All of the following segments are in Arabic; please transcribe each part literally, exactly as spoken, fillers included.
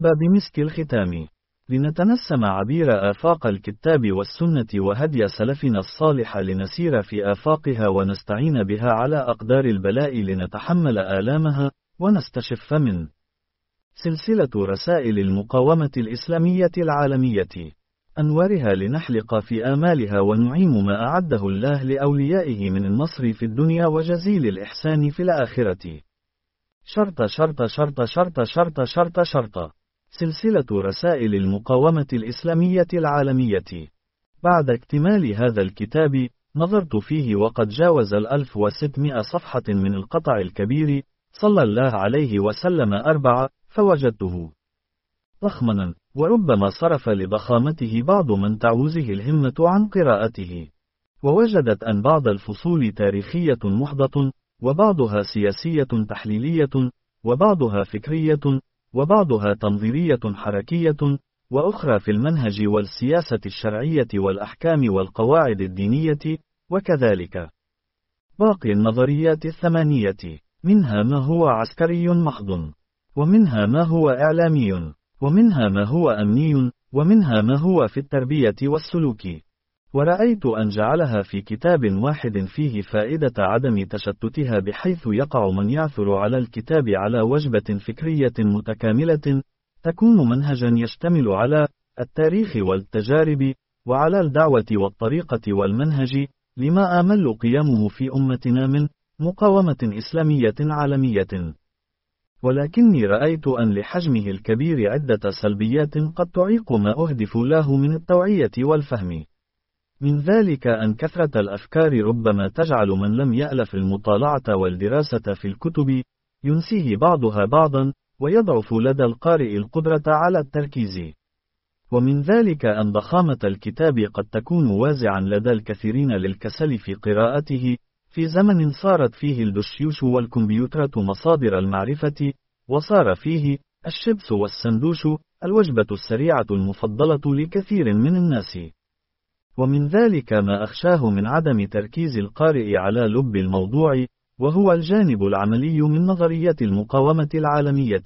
بمسك الختام، لنتنسم عبير آفاق الكتاب والسنة وهدي سلفنا الصالح لنسير في آفاقها ونستعين بها على أقدار البلاء لنتحمل آلامها، ونستشف من سلسلة رسائل المقاومة الإسلامية العالمية أنوارها لنحلق في آمالها ونعيم ما أعده الله لأوليائه من النصر في الدنيا وجزيل الإحسان في الآخرة. شرط شرط شرط شرط شرط شرط شرط سلسلة رسائل المقاومة الإسلامية العالمية. بعد اكتمال هذا الكتاب نظرت فيه وقد جاوز الألف وستمائة صفحة من القطع الكبير صلى الله عليه وسلم أربعة، فوجدته ضخما، وربما صرف لضخامته بعض من تعوزه الهمة عن قراءته، ووجدت أن بعض الفصول تاريخية محضة، وبعضها سياسية تحليلية، وبعضها فكرية، وبعضها تنظيرية حركية، وأخرى في المنهج والسياسة الشرعية والأحكام والقواعد الدينية، وكذلك باقي النظريات الثمانية، منها ما هو عسكري محض، ومنها ما هو إعلامي، ومنها ما هو أمني، ومنها ما هو في التربية والسلوك. ورأيت أن جعلها في كتاب واحد فيه فائدة عدم تشتتها، بحيث يقع من يعثر على الكتاب على وجبة فكرية متكاملة تكون منهجا يشتمل على التاريخ والتجارب، وعلى الدعوة والطريقة والمنهج، لما آمل قيامه في أمتنا من مقاومة إسلامية عالمية. ولكني رأيت أن لحجمه الكبير عدة سلبيات قد تعيق ما أهدف له من التوعية والفهم. من ذلك أن كثرة الأفكار ربما تجعل من لم يألف المطالعة والدراسة في الكتب ينسيه بعضها بعضا، ويضعف لدى القارئ القدرة على التركيز. ومن ذلك أن ضخامة الكتاب قد تكون وازعا لدى الكثيرين للكسل في قراءته، في زمن صارت فيه الدشيوش والكمبيوترات مصادر المعرفة، وصار فيه الشبس والسندوش الوجبة السريعة المفضلة لكثير من الناس. ومن ذلك ما أخشاه من عدم تركيز القارئ على لب الموضوع، وهو الجانب العملي من نظرية المقاومة العالمية.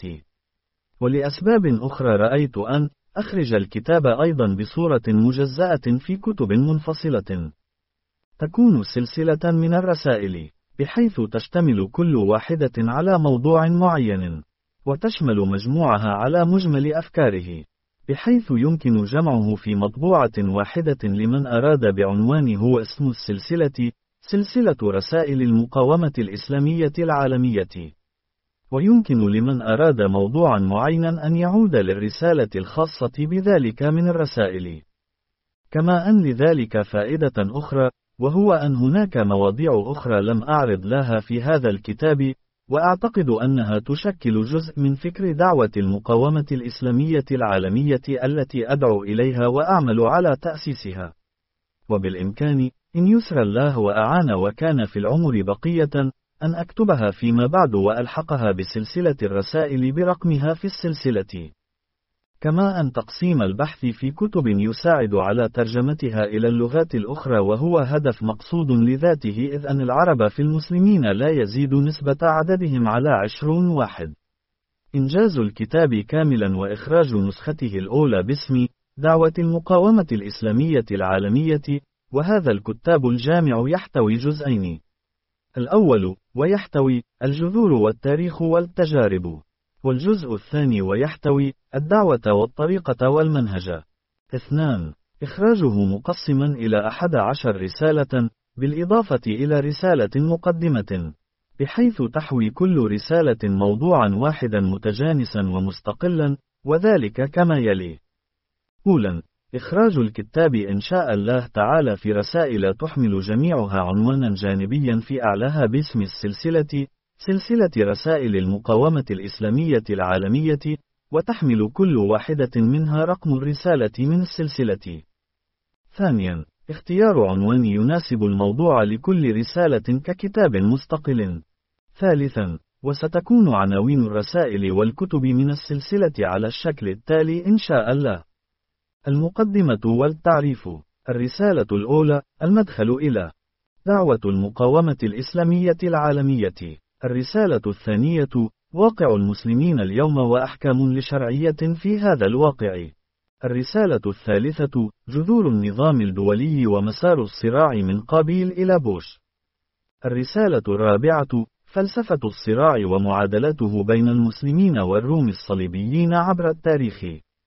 ولأسباب أخرى رأيت أن أخرج الكتاب أيضا بصورة مجزأة في كتب منفصلة، تكون سلسلة من الرسائل، بحيث تشتمل كل واحدة على موضوع معين، وتشمل مجموعها على مجمل أفكاره، بحيث يمكن جمعه في مطبوعة واحدة لمن أراد بعنوان هو اسم السلسلة، سلسلة رسائل المقاومة الإسلامية العالمية. ويمكن لمن أراد موضوعا معينا أن يعود للرسالة الخاصة بذلك من الرسائل. كما أن لذلك فائدة أخرى، وهو أن هناك مواضيع أخرى لم أعرض لها في هذا الكتاب، وأعتقد أنها تشكل جزء من فكر دعوة المقاومة الإسلامية العالمية التي أدعو إليها وأعمل على تأسيسها. وبالإمكان إن يسر الله وأعان وكان في العمر بقية أن أكتبها فيما بعد وألحقها بسلسلة الرسائل برقمها في السلسلة. كما أن تقسيم البحث في كتب يساعد على ترجمتها إلى اللغات الأخرى، وهو هدف مقصود لذاته، إذ أن العرب في المسلمين لا يزيد نسبة عددهم على عشرون واحد. إنجاز الكتاب كاملا وإخراج نسخته الأولى باسم دعوة المقاومة الإسلامية العالمية، وهذا الكتاب الجامع يحتوي جزئين: الأول ويحتوي الجذور والتاريخ والتجارب، والجزء الثاني ويحتوي الدعوة والطريقة والمنهج. اثنان إخراجه مقسما إلى أحد عشر رسالة، بالإضافة إلى رسالة مقدمة، بحيث تحوي كل رسالة موضوعا واحدا متجانسا ومستقلا، وذلك كما يلي: أولا إخراج الكتاب إن شاء الله تعالى في رسائل تحمل جميعها عنوانا جانبيا في أعلاها باسم السلسلة، سلسلة رسائل المقاومة الإسلامية العالمية، وتحمل كل واحدة منها رقم الرسالة من السلسلة. ثانيا اختيار عنوان يناسب الموضوع لكل رسالة ككتاب مستقل. ثالثا وستكون عناوين الرسائل والكتب من السلسلة على الشكل التالي إن شاء الله: المقدمة والتعريف. الرسالة الأولى: المدخل إلى دعوة المقاومة الإسلامية العالمية. الرسالة الثانية: واقع المسلمين اليوم وأحكام لشرعية في هذا الواقع. الرسالة الثالثة: جذور النظام الدولي ومسار الصراع من قابيل إلى بوش. الرسالة الرابعة: فلسفة الصراع ومعادلته بين المسلمين والروم الصليبيين عبر التاريخ.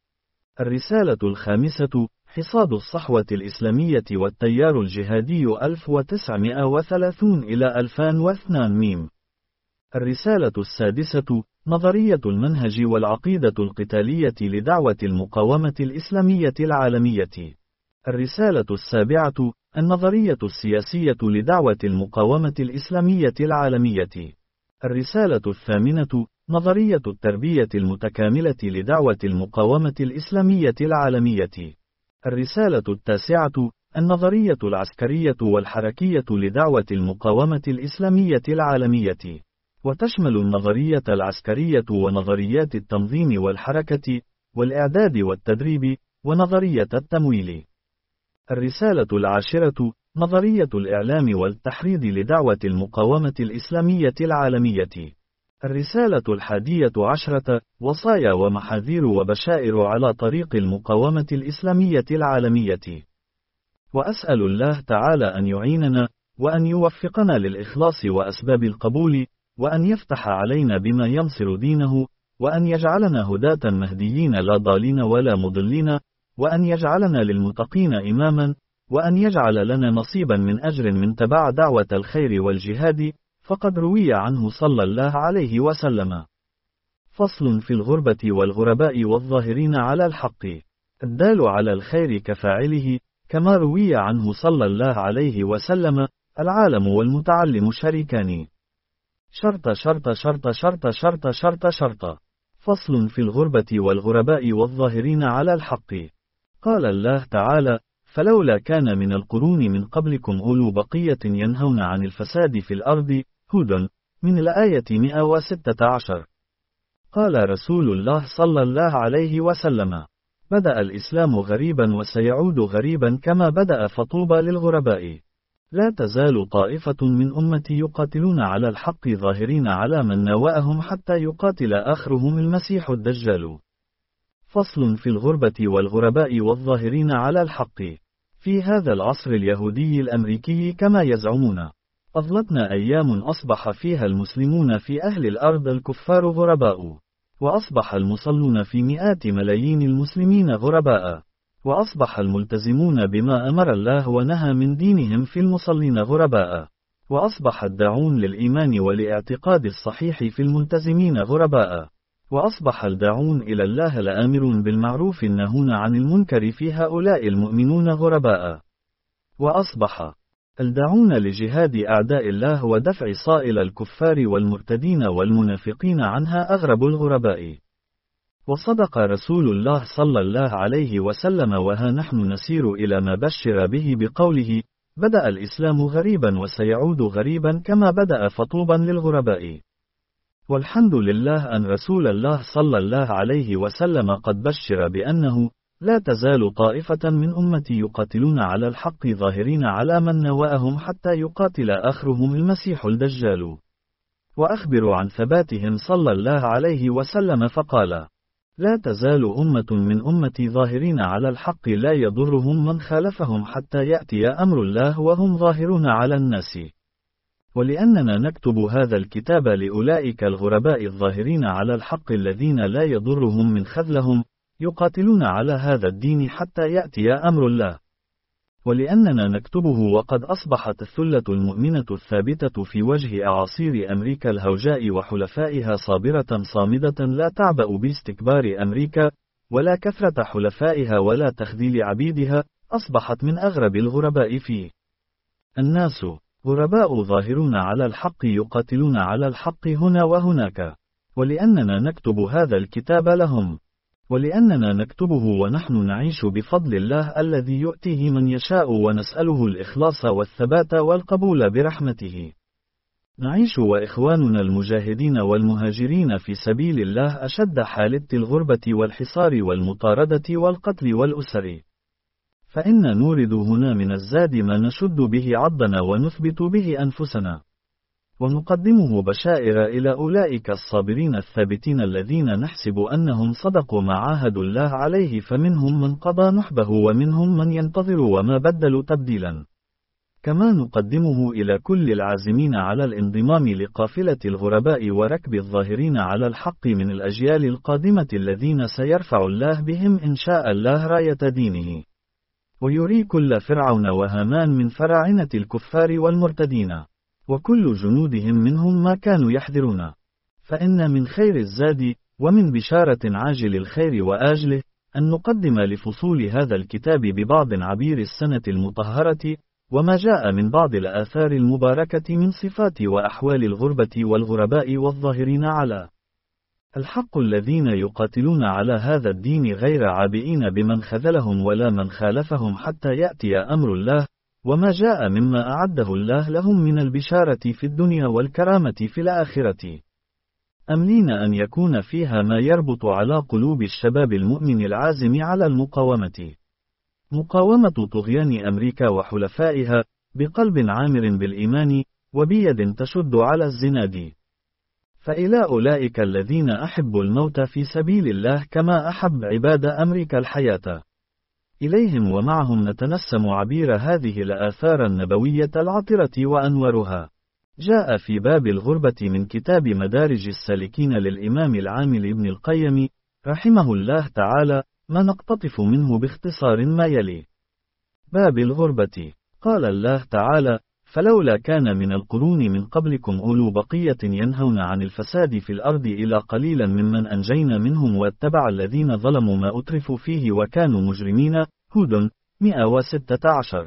الرسالة الخامسة: حصاد الصحوة الإسلامية والتيار الجهادي ألف وتسعمائة وثلاثين إلى ألفين واثنين ميم. الرسالة السادسة: نظرية المنهج والعقيدة القتالية لدعوة المقاومة الإسلامية العالمية. الرسالة السابعة: النظرية السياسية لدعوة المقاومة الإسلامية العالمية. الرسالة الثامنة: نظرية التربية المتكاملة لدعوة المقاومة الإسلامية العالمية. الرسالة التاسعة: النظرية العسكرية والحركية لدعوة المقاومة الإسلامية العالمية، وتشمل النظرية العسكرية ونظريات التنظيم والحركة والإعداد والتدريب ونظرية التمويل. الرسالة العاشرة: نظرية الإعلام والتحريض لدعوة المقاومة الإسلامية العالمية. الرسالة الحادية عشرة: وصايا ومحاذير وبشائر على طريق المقاومة الإسلامية العالمية. وأسأل الله تعالى أن يعيننا، وأن يوفقنا للإخلاص وأسباب القبول، وأن يفتح علينا بما ينصر دينه، وأن يجعلنا هداة مهديين لا ضالين ولا مضلين، وأن يجعلنا للمتقين إماما، وأن يجعل لنا نصيبا من أجر من تبع دعوة الخير والجهاد، فقد روي عنه صلى الله عليه وسلم: فصل في الغربة والغرباء والظاهرين على الحق، الدال على الخير كفاعله، كما روي عنه صلى الله عليه وسلم: العالم والمتعلم شريكان. شرط شرط شرط شرط شرط شرط شرط. فصل في الغربة والغرباء والظاهرين على الحق. قال الله تعالى: فلولا كان من القرون من قبلكم أولو بقية ينهون عن الفساد في الأرض. هود، من الآية مئة وستة عشر. قال رسول الله صلى الله عليه وسلم: بدأ الإسلام غريبا وسيعود غريبا كما بدأ، فطوبى للغرباء. لا تزال طائفة من أمتي يقاتلون على الحق ظاهرين على من نواءهم حتى يقاتل آخرهم المسيح الدجال. فصل في الغربة والغرباء والظاهرين على الحق. في هذا العصر اليهودي الأمريكي كما يزعمون، أظلتنا أيام أصبح فيها المسلمون في أهل الأرض الكفار غرباء، وأصبح المصلون في مئات ملايين المسلمين غرباء، وأصبح الملتزمون بما أمر الله ونهى من دينهم في المصلين غرباء، وأصبح الداعون للإيمان والاعتقاد الصحيح في الملتزمين غرباء، وأصبح الداعون إلى الله لآمر بالمعروف الناهون عن المنكر في هؤلاء المؤمنون غرباء، وأصبح الداعون لجهاد أعداء الله ودفع صائل الكفار والمرتدين والمنافقين عنها أغرب الغرباء. وصدق رسول الله صلى الله عليه وسلم، وها نحن نسير إلى ما بشر به بقوله: بدأ الإسلام غريبا وسيعود غريبا كما بدأ، فطوبا للغرباء. والحمد لله أن رسول الله صلى الله عليه وسلم قد بشر بأنه لا تزال طائفة من أمتي يقاتلون على الحق ظاهرين على من نواءهم حتى يقاتل آخرهم المسيح الدجال. وأخبر عن ثباتهم صلى الله عليه وسلم فقال: لا تزال أمة من أمتي ظاهرين على الحق لا يضرهم من خالفهم حتى يأتي أمر الله وهم ظاهرون على الناس. ولأننا نكتب هذا الكتاب لأولئك الغرباء الظاهرين على الحق الذين لا يضرهم من خذلهم، يقاتلون على هذا الدين حتى يأتي أمر الله. ولأننا نكتبه وقد أصبحت الثلة المؤمنة الثابتة في وجه أعاصير أمريكا الهوجاء وحلفائها صابرة صامدة لا تعبأ باستكبار أمريكا ولا كثرة حلفائها ولا تخذيل عبيدها، أصبحت من أغرب الغرباء فيه. الناس غرباء ظاهرون على الحق يقاتلون على الحق هنا وهناك. ولأننا نكتب هذا الكتاب لهم، ولأننا نكتبه ونحن نعيش بفضل الله الذي يؤتيه من يشاء ونسأله الإخلاص والثبات والقبول برحمته. نعيش وإخواننا المجاهدين والمهاجرين في سبيل الله أشد حالة الغربة والحصار والمطاردة والقتل والأسر. فإن نورد هنا من الزاد ما نشد به عضنا ونثبت به أنفسنا. ونقدمه بشائر إلى أولئك الصابرين الثابتين الذين نحسب أنهم صدقوا ما عاهدوا الله عليه، فمنهم من قضى نحبه ومنهم من ينتظر وما بدلوا تبديلا. كما نقدمه إلى كل العازمين على الانضمام لقافلة الغرباء وركب الظاهرين على الحق من الأجيال القادمة الذين سيرفع الله بهم إن شاء الله راية دينه، ويري كل فرعون وهامان من فراعنة الكفار والمرتدين وكل جنودهم منهم ما كانوا يحذرون. فإن من خير الزاد ومن بشارة عاجل الخير وآجله أن نقدم لفصول هذا الكتاب ببعض عبير السنة المطهرة وما جاء من بعض الآثار المباركة من صفات وأحوال الغربة والغرباء والظاهرين على الحق الذين يقاتلون على هذا الدين غير عابئين بمن خذلهم ولا من خالفهم حتى يأتي أمر الله، وما جاء مما أعده الله لهم من البشارة في الدنيا والكرامة في الآخرة، أملين أن يكون فيها ما يربط على قلوب الشباب المؤمن العازم على المقاومة، مقاومة طغيان أمريكا وحلفائها بقلب عامر بالإيمان وبيد تشد على الزناد. فإلى أولئك الذين أحبوا الموت في سبيل الله كما أحب عباد أمريكا الحياة، إليهم ومعهم نتنسم عبير هذه الآثار النبوية العطرة وأنورها. جاء في باب الغربة من كتاب مدارج السالكين للإمام العامل ابن القيم رحمه الله تعالى ما نقتطف منه باختصار ما يلي. باب الغربة. قال الله تعالى: فلولا كان من القرون من قبلكم أولو بقية ينهون عن الفساد في الأرض إلا قليلا ممن أنجينا منهم واتبع الذين ظلموا ما أترفوا فيه وكانوا مجرمين. هود مئة وستة عشر.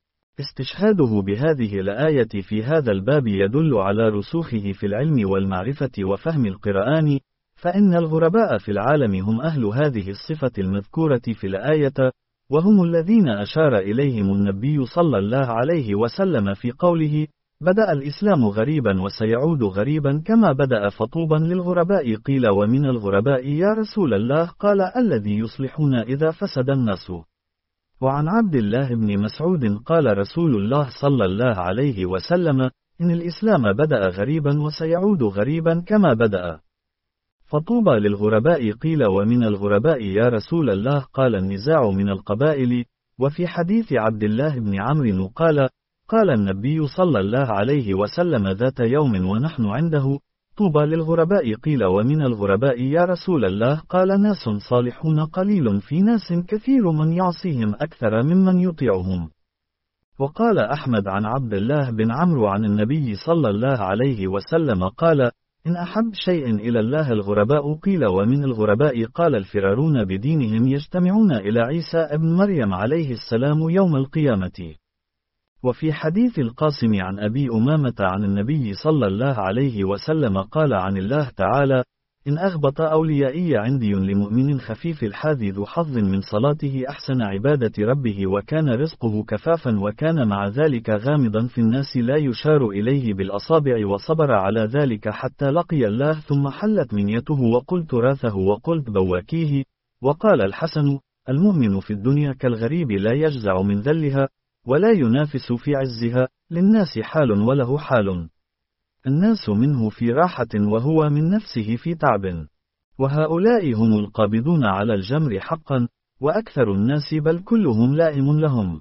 استشهاده بهذه الآية في هذا الباب يدل على رسوخه في العلم والمعرفة وفهم القرآن، فإن الغرباء في العالم هم أهل هذه الصفة المذكورة في الآية، وهم الذين أشار إليهم النبي صلى الله عليه وسلم في قوله: بدأ الإسلام غريبا وسيعود غريبا كما بدأ فطوبا للغرباء. قيل: ومن الغرباء يا رسول الله؟ قال: الذي يصلحون إذا فسد الناس. وعن عبد الله بن مسعود قال رسول الله صلى الله عليه وسلم: إن الإسلام بدأ غريبا وسيعود غريبا كما بدأ فطوبى للغرباء. قيل: ومن الغرباء يا رسول الله؟ قال: النزاع من القبائل. وفي حديث عبد الله بن عمرو قال: قال النبي صلى الله عليه وسلم ذات يوم ونحن عنده: طوبى للغرباء. قيل: ومن الغرباء يا رسول الله؟ قال: ناس صالحون قليل في ناس كثير من يعصيهم أكثر ممن يطيعهم. وقال أحمد عن عبد الله بن عمرو عن النبي صلى الله عليه وسلم قال: إن أحب شيء إلى الله الغرباء. قيل: ومن الغرباء؟ قال: الفرارون بدينهم يجتمعون إلى عيسى ابن مريم عليه السلام يوم القيامة. وفي حديث القاسم عن أبي أمامة عن النبي صلى الله عليه وسلم قال عن الله تعالى: إن أغبط أوليائي عندي لمؤمن خفيف الحاذ ذو حظ من صلاته أحسن عبادة ربه وكان رزقه كفافا وكان مع ذلك غامضا في الناس لا يشار إليه بالأصابع وصبر على ذلك حتى لقي الله ثم حلت منيته وقلت راثه وقلت بواكيه. وقال الحسن: المؤمن في الدنيا كالغريب لا يجزع من ذلها ولا ينافس في عزها، للناس حال وله حال، الناس منه في راحة وهو من نفسه في تعب، وهؤلاء هم القابضون على الجمر حقا، وأكثر الناس بل كلهم لائم لهم،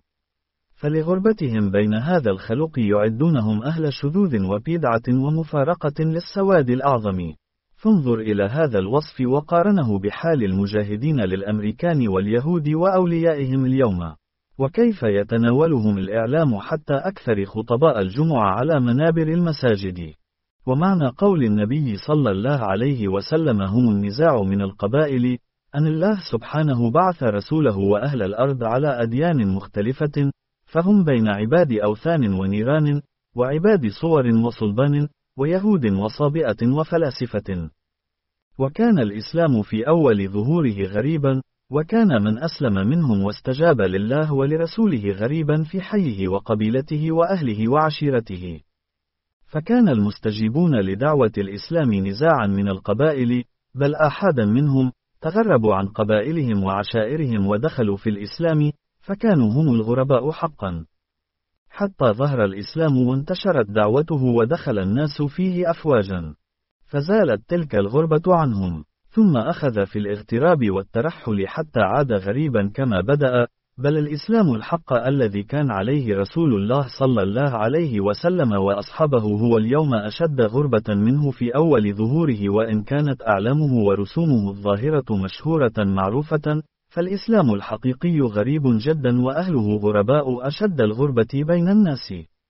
فلغربتهم بين هذا الخلق يعدونهم أهل شذوذ وبدعة ومفارقة للسواد الأعظم. فانظر إلى هذا الوصف وقارنه بحال المجاهدين للأمريكان واليهود وأوليائهم اليوم، وكيف يتناولهم الإعلام حتى أكثر خطباء الجمعة على منابر المساجد. ومعنى قول النبي صلى الله عليه وسلم: هم النزاع من القبائل، أن الله سبحانه بعث رسوله وأهل الأرض على أديان مختلفة، فهم بين عباد أوثان ونيران، وعباد صور وصلبان، ويهود وصابئة وفلاسفة. وكان الإسلام في أول ظهوره غريبا، وكان من أسلم منهم واستجاب لله ولرسوله غريبا في حيه وقبيلته وأهله وعشيرته. فكان المستجيبون لدعوة الإسلام نزاعا من القبائل، بل آحادا منهم تغربوا عن قبائلهم وعشائرهم ودخلوا في الإسلام، فكانوا هم الغرباء حقا. حتى ظهر الإسلام وانتشرت دعوته ودخل الناس فيه أفواجا، فزالت تلك الغربة عنهم، ثم أخذ في الاغتراب والترحل حتى عاد غريبا كما بدأ. بل الإسلام الحق الذي كان عليه رسول الله صلى الله عليه وسلم وأصحابه هو اليوم أشد غربة منه في أول ظهوره، وإن كانت أعلامه ورسومه الظاهرة مشهورة معروفة، فالإسلام الحقيقي غريب جدا وأهله غرباء أشد الغربة بين الناس.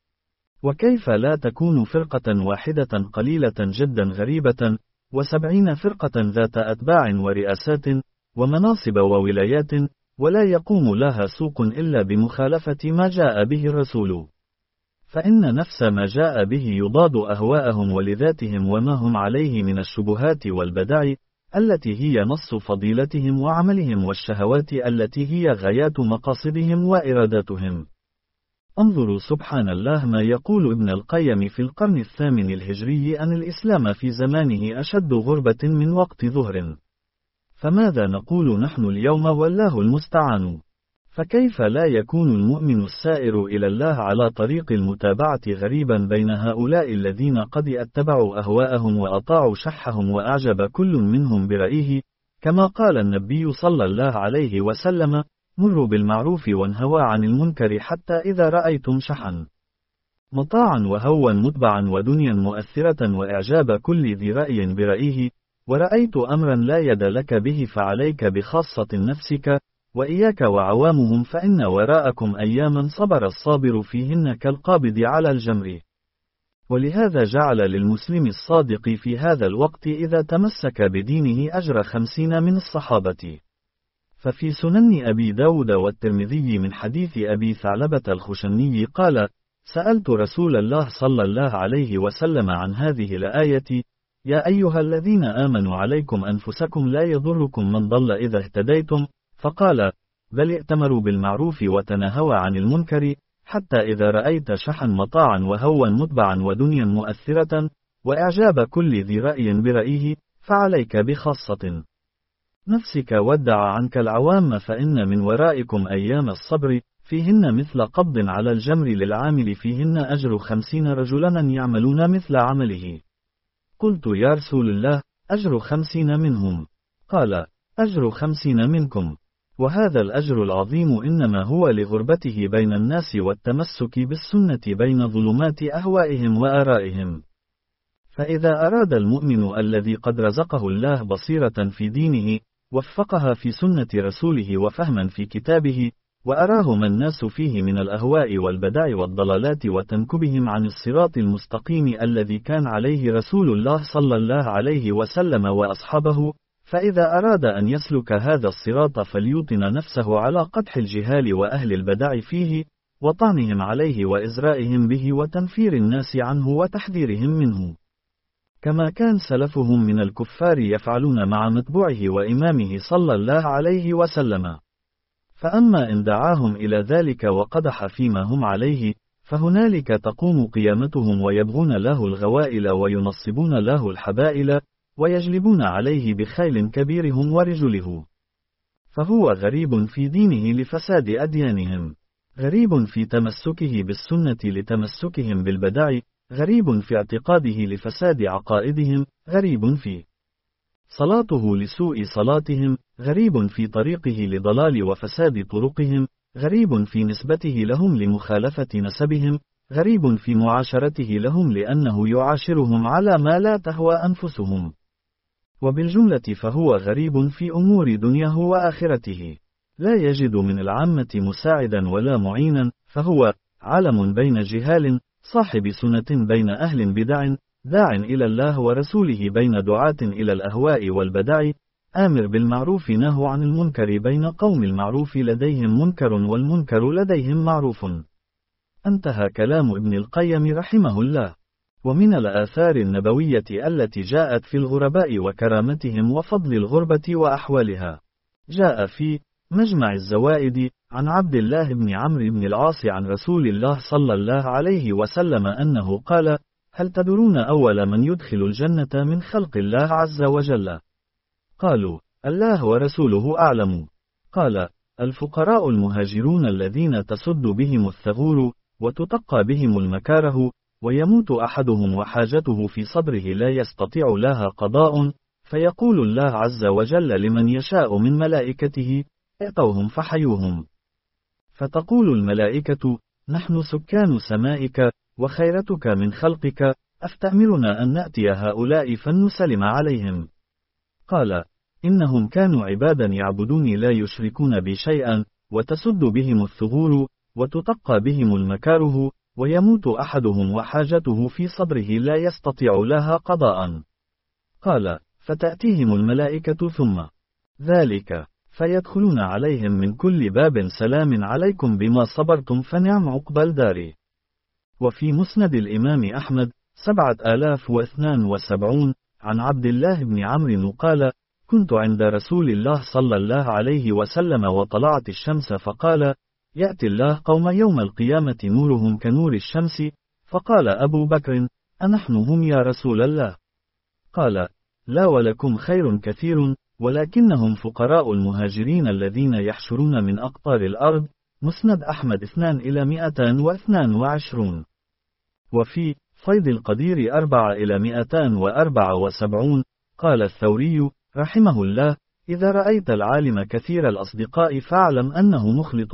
وكيف لا تكون فرقة واحدة قليلة جدا غريبة، وسبعين فرقة ذات أتباع ورئاسات ومناصب وولايات، ولا يقوم لها سوق إلا بمخالفة ما جاء به الرسول، فإن نفس ما جاء به يضاد أهواءهم ولذاتهم وما هم عليه من الشبهات والبدع التي هي نص فضيلتهم وعملهم، والشهوات التي هي غايات مقاصدهم وإراداتهم. انظروا سبحان الله ما يقول ابن القيم في القرن الثامن الهجري أن الإسلام في زمانه أشد غربة من وقت ظهر. فماذا نقول نحن اليوم والله المستعان؟ فكيف لا يكون المؤمن السائر إلى الله على طريق المتابعة غريبا بين هؤلاء الذين قد اتبعوا أهواءهم وأطاعوا شحهم وأعجب كل منهم برأيه، كما قال النبي صلى الله عليه وسلم: مروا بالمعروف وانهوا عن المنكر حتى إذا رأيتم شحا مطاعا وهوا متبعا ودنيا مؤثرة وإعجاب كل ذي رأي برأيه، ورأيت أمرا لا يد لك به فعليك بخاصة نفسك، وإياك وعوامهم فإن وراءكم أياما صبر الصابر فيهن كالقابض على الجمر. ولهذا جعل للمسلم الصادق في هذا الوقت إذا تمسك بدينه أجر خمسين من الصحابة. ففي سنن أبي داود والترمذي من حديث أبي ثعلبة الخشني قال: سألت رسول الله صلى الله عليه وسلم عن هذه الآية: يا أيها الذين آمنوا عليكم أنفسكم لا يضركم من ضل إذا اهتديتم، فقال: بل ائتمروا بالمعروف وتناهوا عن المنكر حتى إذا رأيت شحا مطاعا وهوا متبعا ودنيا مؤثرة وإعجاب كل ذي رأي برأيه، فعليك بخاصة نفسك ودع عنك العوام، فإن من ورائكم أيام الصبر فيهن مثل قبض على الجمر للعامل فيهن أجر خمسين رجلا يعملون مثل عمله. قلت: يا رسول الله، أجر خمسين منهم؟ قال: أجر خمسين منكم. وهذا الأجر العظيم إنما هو لغربته بين الناس والتمسك بالسنة بين ظلمات أهوائهم وآرائهم. فإذا أراد المؤمن الذي قد رزقه الله بصيرة في دينه وفقها في سنة رسوله وفهما في كتابه، وأراه ما الناس فيه من الأهواء والبدع والضلالات وتنكبهم عن الصراط المستقيم الذي كان عليه رسول الله صلى الله عليه وسلم وأصحابه، فإذا أراد أن يسلك هذا الصراط فليوطن نفسه على قدح الجهال وأهل البدع فيه، وطعنهم عليه وإزرائهم به وتنفير الناس عنه وتحذيرهم منه، كما كان سلفهم من الكفار يفعلون مع متبوعه وإمامه صلى الله عليه وسلم. فأما إن دعاهم إلى ذلك وقدح فيما هم عليه، فهنالك تقوم قيامتهم ويبغون له الغوائل وينصبون له الحبائل ويجلبون عليه بخيل كبيرهم ورجله. فهو غريب في دينه لفساد أديانهم، غريب في تمسكه بالسنة لتمسكهم بالبدع، غريب في اعتقاده لفساد عقائدهم، غريب في صلاته لسوء صلاتهم، غريب في طريقه لضلال وفساد طرقهم، غريب في نسبته لهم لمخالفة نسبهم، غريب في معاشرته لهم لأنه يعاشرهم على ما لا تهوى أنفسهم. وبالجملة فهو غريب في أمور دنياه وآخرته، لا يجد من العامة مساعدا ولا معينا، فهو عالم بين جهال، صاحب سنة بين أهل بدع، داع إلى الله ورسوله بين دعاة إلى الأهواء والبدع، آمر بالمعروف ناه عن المنكر بين قوم المعروف لديهم منكر والمنكر لديهم معروف. انتهى كلام ابن القيم رحمه الله. ومن الآثار النبوية التي جاءت في الغرباء وكرامتهم وفضل الغربة وأحوالها، جاء في مجمع الزوائد عن عبد الله بن عمرو بن العاص عن رسول الله صلى الله عليه وسلم أنه قال: هل تدرون أول من يدخل الجنة من خلق الله عز وجل؟ قالوا: الله ورسوله أعلم. قال: الفقراء المهاجرون الذين تسد بهم الثغور، وتتقى بهم المكاره، ويموت أحدهم وحاجته في صدره لا يستطيع لها قضاء، فيقول الله عز وجل لمن يشاء من ملائكته: اعطوهم فحيوهم. فتقول الملائكة: نحن سكان سمائك، وخيرتك من خلقك، أفتأمرنا أن نأتي هؤلاء فنسلم عليهم؟ قال: إنهم كانوا عبادا يعبدوني لا يشركون بي شيئا، وتسد بهم الثغور، وتتقى بهم المكاره، ويموت أحدهم وحاجته في صدره لا يستطيع لها قضاء. قال: فتأتيهم الملائكة ثم ذلك فيدخلون عليهم من كل باب: سلام عليكم بما صبرتم فنعم عقبى الدار. وفي مسند الإمام أحمد سبعة آلاف واثنان وسبعون عن عبد الله بن عمرو قال: كنت عند رسول الله صلى الله عليه وسلم وطلعت الشمس، فقال: يأتي الله قوم يوم القيامة نورهم كنور الشمس، فقال أبو بكر: أنحن هم يا رسول الله؟ قال: لا، ولكم خير كثير، ولكنهم فقراء المهاجرين الذين يحشرون من أقطار الأرض. مسند أحمد اثنان إلى مئتان واثنان وعشرون. وفي فيض القدير أربعة إلى مئتان وأربعة وسبعون قال الثوري رحمه الله: إذا رأيت العالم كثير الأصدقاء فاعلم أنه مخلط،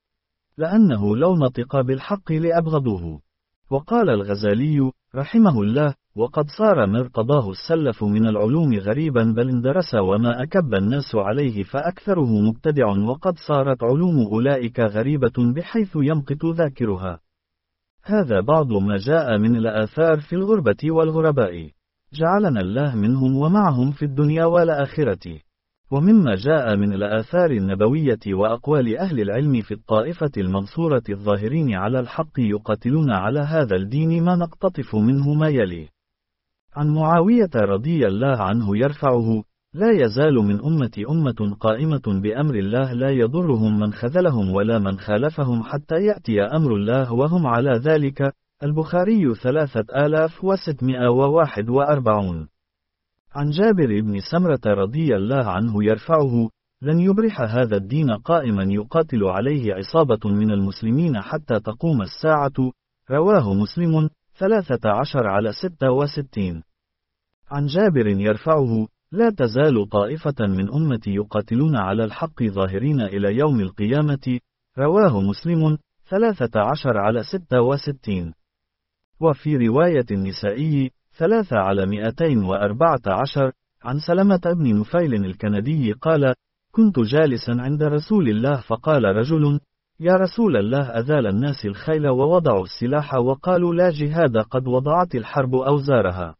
لأنه لو نطق بالحق لأبغضوه. وقال الغزالي رحمه الله: وقد صار ما ارتضاه السلف من العلوم غريبا، بل اندرس وما أكب الناس عليه فأكثره مبتدع، وقد صارت علوم أولئك غريبة بحيث يمقت ذاكرها. هذا بعض ما جاء من الآثار في الغربة والغرباء، جعلنا الله منهم ومعهم في الدنيا والآخرة. ومما جاء من الآثار النبوية وأقوال أهل العلم في الطائفة المنصورة الظاهرين على الحق يقاتلون على هذا الدين ما نقتطف منه ما يلي. عن معاوية رضي الله عنه يرفعه: لا يزال من أمة أمة قائمة بأمر الله لا يضرهم من خذلهم ولا من خالفهم حتى يأتي أمر الله وهم على ذلك. البخاري ثلاثة آلاف وستمائة وواحد وأربعون. عن جابر بن سمرة رضي الله عنه يرفعه: لن يبرح هذا الدين قائما يقاتل عليه عصابة من المسلمين حتى تقوم الساعة. رواه مسلم ثلاثة عشر على ستة وستين. عن جابر يرفعه: لا تزال طائفة من أمتي يقاتلون على الحق ظاهرين إلى يوم القيامة. رواه مسلم ثلاثة عشر على ستة وستين. وفي رواية النسائي ثلاثة على مئتين وأربعة عشر عن سلمة بن نفيل الكندي قال: كنت جالسا عند رسول الله فقال رجل: يا رسول الله، أذال الناس الخيل ووضعوا السلاح وقالوا لا جهاد، قد وضعت الحرب أوزارها.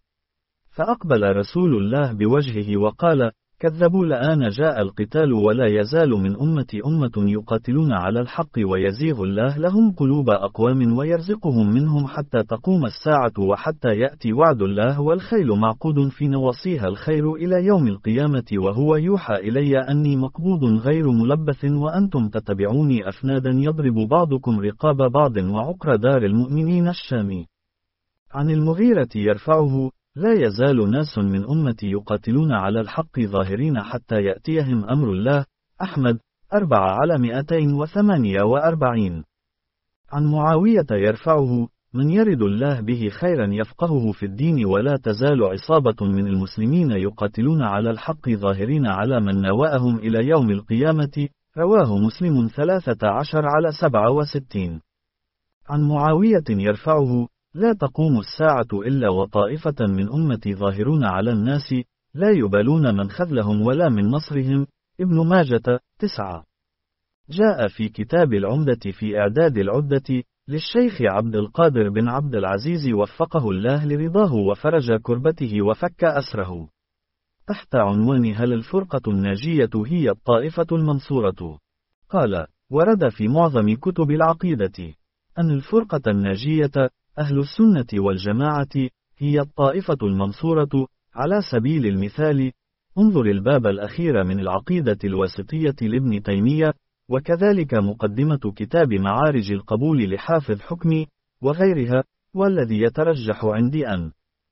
فأقبل رسول الله بوجهه وقال: كذبوا، لآن جاء القتال، ولا يزال من أمتي أمة يقاتلون على الحق ويزيغ الله لهم قلوب أقوام ويرزقهم منهم حتى تقوم الساعة وحتى يأتي وعد الله، والخيل معقود في نواصيها الخير إلى يوم القيامة، وهو يوحى إلي أني مقبوض غير ملبث، وأنتم تتبعوني أفنادا يضرب بعضكم رقاب بعض وعقر دار المؤمنين الشام. عن المغيرة يرفعه: لا يزال ناس من أمتي يقاتلون على الحق ظاهرين حتى يأتيهم أمر الله. أحمد أربعة على مئتين وثمانية وأربعين. عن معاوية يرفعه: من يرد الله به خيرا يفقهه في الدين، ولا تزال عصابة من المسلمين يقاتلون على الحق ظاهرين على من نواءهم إلى يوم القيامة. رواه مسلم ثلاثة عشر على سبعة وستين. عن معاوية يرفعه: لا تقوم الساعة إلا وطائفة من أمتي ظاهرون على الناس، لا يبالون من خذلهم ولا من نصرهم. ابن ماجة تسعة. جاء في كتاب العمدة في إعداد العدة للشيخ عبد القادر بن عبد العزيز وفقه الله لرضاه وفرج كربته وفك أسره، تحت عنوان: هل الفرقة الناجية هي الطائفة المنصورة؟ قال: ورد في معظم كتب العقيدة أن الفرقة الناجية أهل السنة والجماعة هي الطائفة المنصورة. على سبيل المثال، انظر الباب الأخير من العقيدة الواسطية لابن تيمية، وكذلك مقدمة كتاب معارج القبول لحافظ حكمي وغيرها. والذي يترجح عندي أن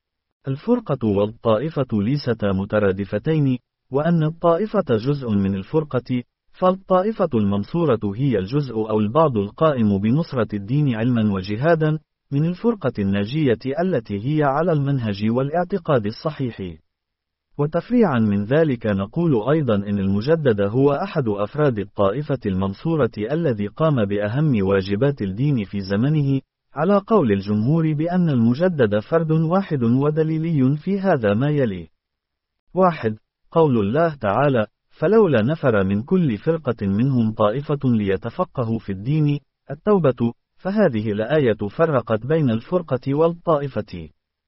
الفرقة والطائفة ليستا مترادفتين، وأن الطائفة جزء من الفرقة، فالطائفة المنصورة هي الجزء أو البعض القائم بنصرة الدين علما وجهادا، من الفرقة الناجية التي هي على المنهج والاعتقاد الصحيح. وتفريعا من ذلك نقول أيضا إن المجدد هو أحد أفراد الطائفة المنصورة الذي قام بأهم واجبات الدين في زمنه، على قول الجمهور بأن المجدد فرد واحد ودليلي في هذا ما يلي. واحد. قول الله تعالى: فلولا نفر من كل فرقة منهم طائفة ليتفقهوا في الدين، التوبة، فهذه الآية فرقت بين الفرقة والطائفة،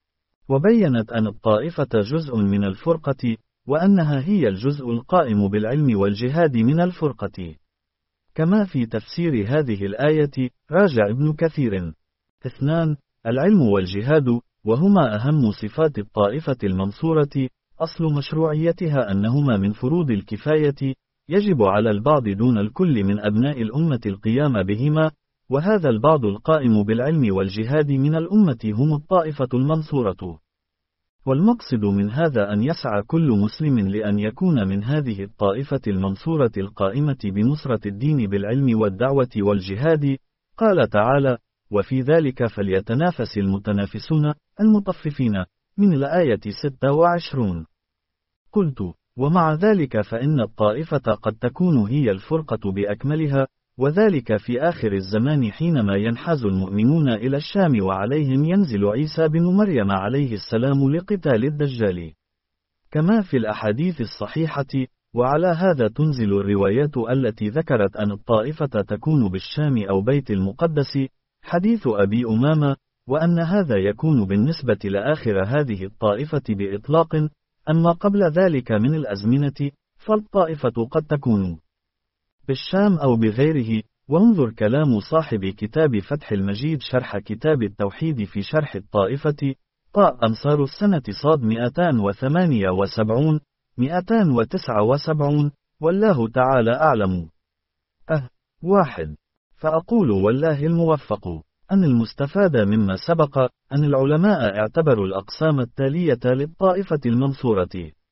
وبينت أن الطائفة جزء من الفرقة، وأنها هي الجزء القائم بالعلم والجهاد من الفرقة. كما في تفسير هذه الآية، راجع ابن كثير. اثنان. العلم والجهاد، وهما أهم صفات الطائفة المنصورة، أصل مشروعيتها أنهما من فروض الكفاية، يجب على البعض دون الكل من أبناء الأمة القيام بهما، وهذا البعض القائم بالعلم والجهاد من الأمة هم الطائفة المنصورة. والمقصد من هذا أن يسعى كل مسلم لأن يكون من هذه الطائفة المنصورة القائمة بنصرة الدين بالعلم والدعوة والجهاد. قال تعالى: وفي ذلك فليتنافس المتنافسون المطففين، من الآية ستة وعشرين. قلت: ومع ذلك فإن الطائفة قد تكون هي الفرقة بأكملها، وذلك في آخر الزمان حينما ينحاز المؤمنون إلى الشام وعليهم ينزل عيسى بن مريم عليه السلام لقتال الدجال، كما في الأحاديث الصحيحة. وعلى هذا تنزل الروايات التي ذكرت أن الطائفة تكون بالشام أو بيت المقدس، حديث أبي أمامة، وأن هذا يكون بالنسبة لآخر هذه الطائفة بإطلاق، أما قبل ذلك من الأزمنة فالطائفة قد تكون بالشام أو بغيره. وانظر كلام صاحب كتاب فتح المجيد شرح كتاب التوحيد في شرح الطائفة، طاء أمصار السنة صاد مئتان وثمانية وسبعون مئتان وتسعة وسبعون، والله تعالى أعلم. أه. واحد. فأقول والله الموفق أن المستفاد مما سبق أن العلماء اعتبروا الأقسام التالية للطائفة المنصورة: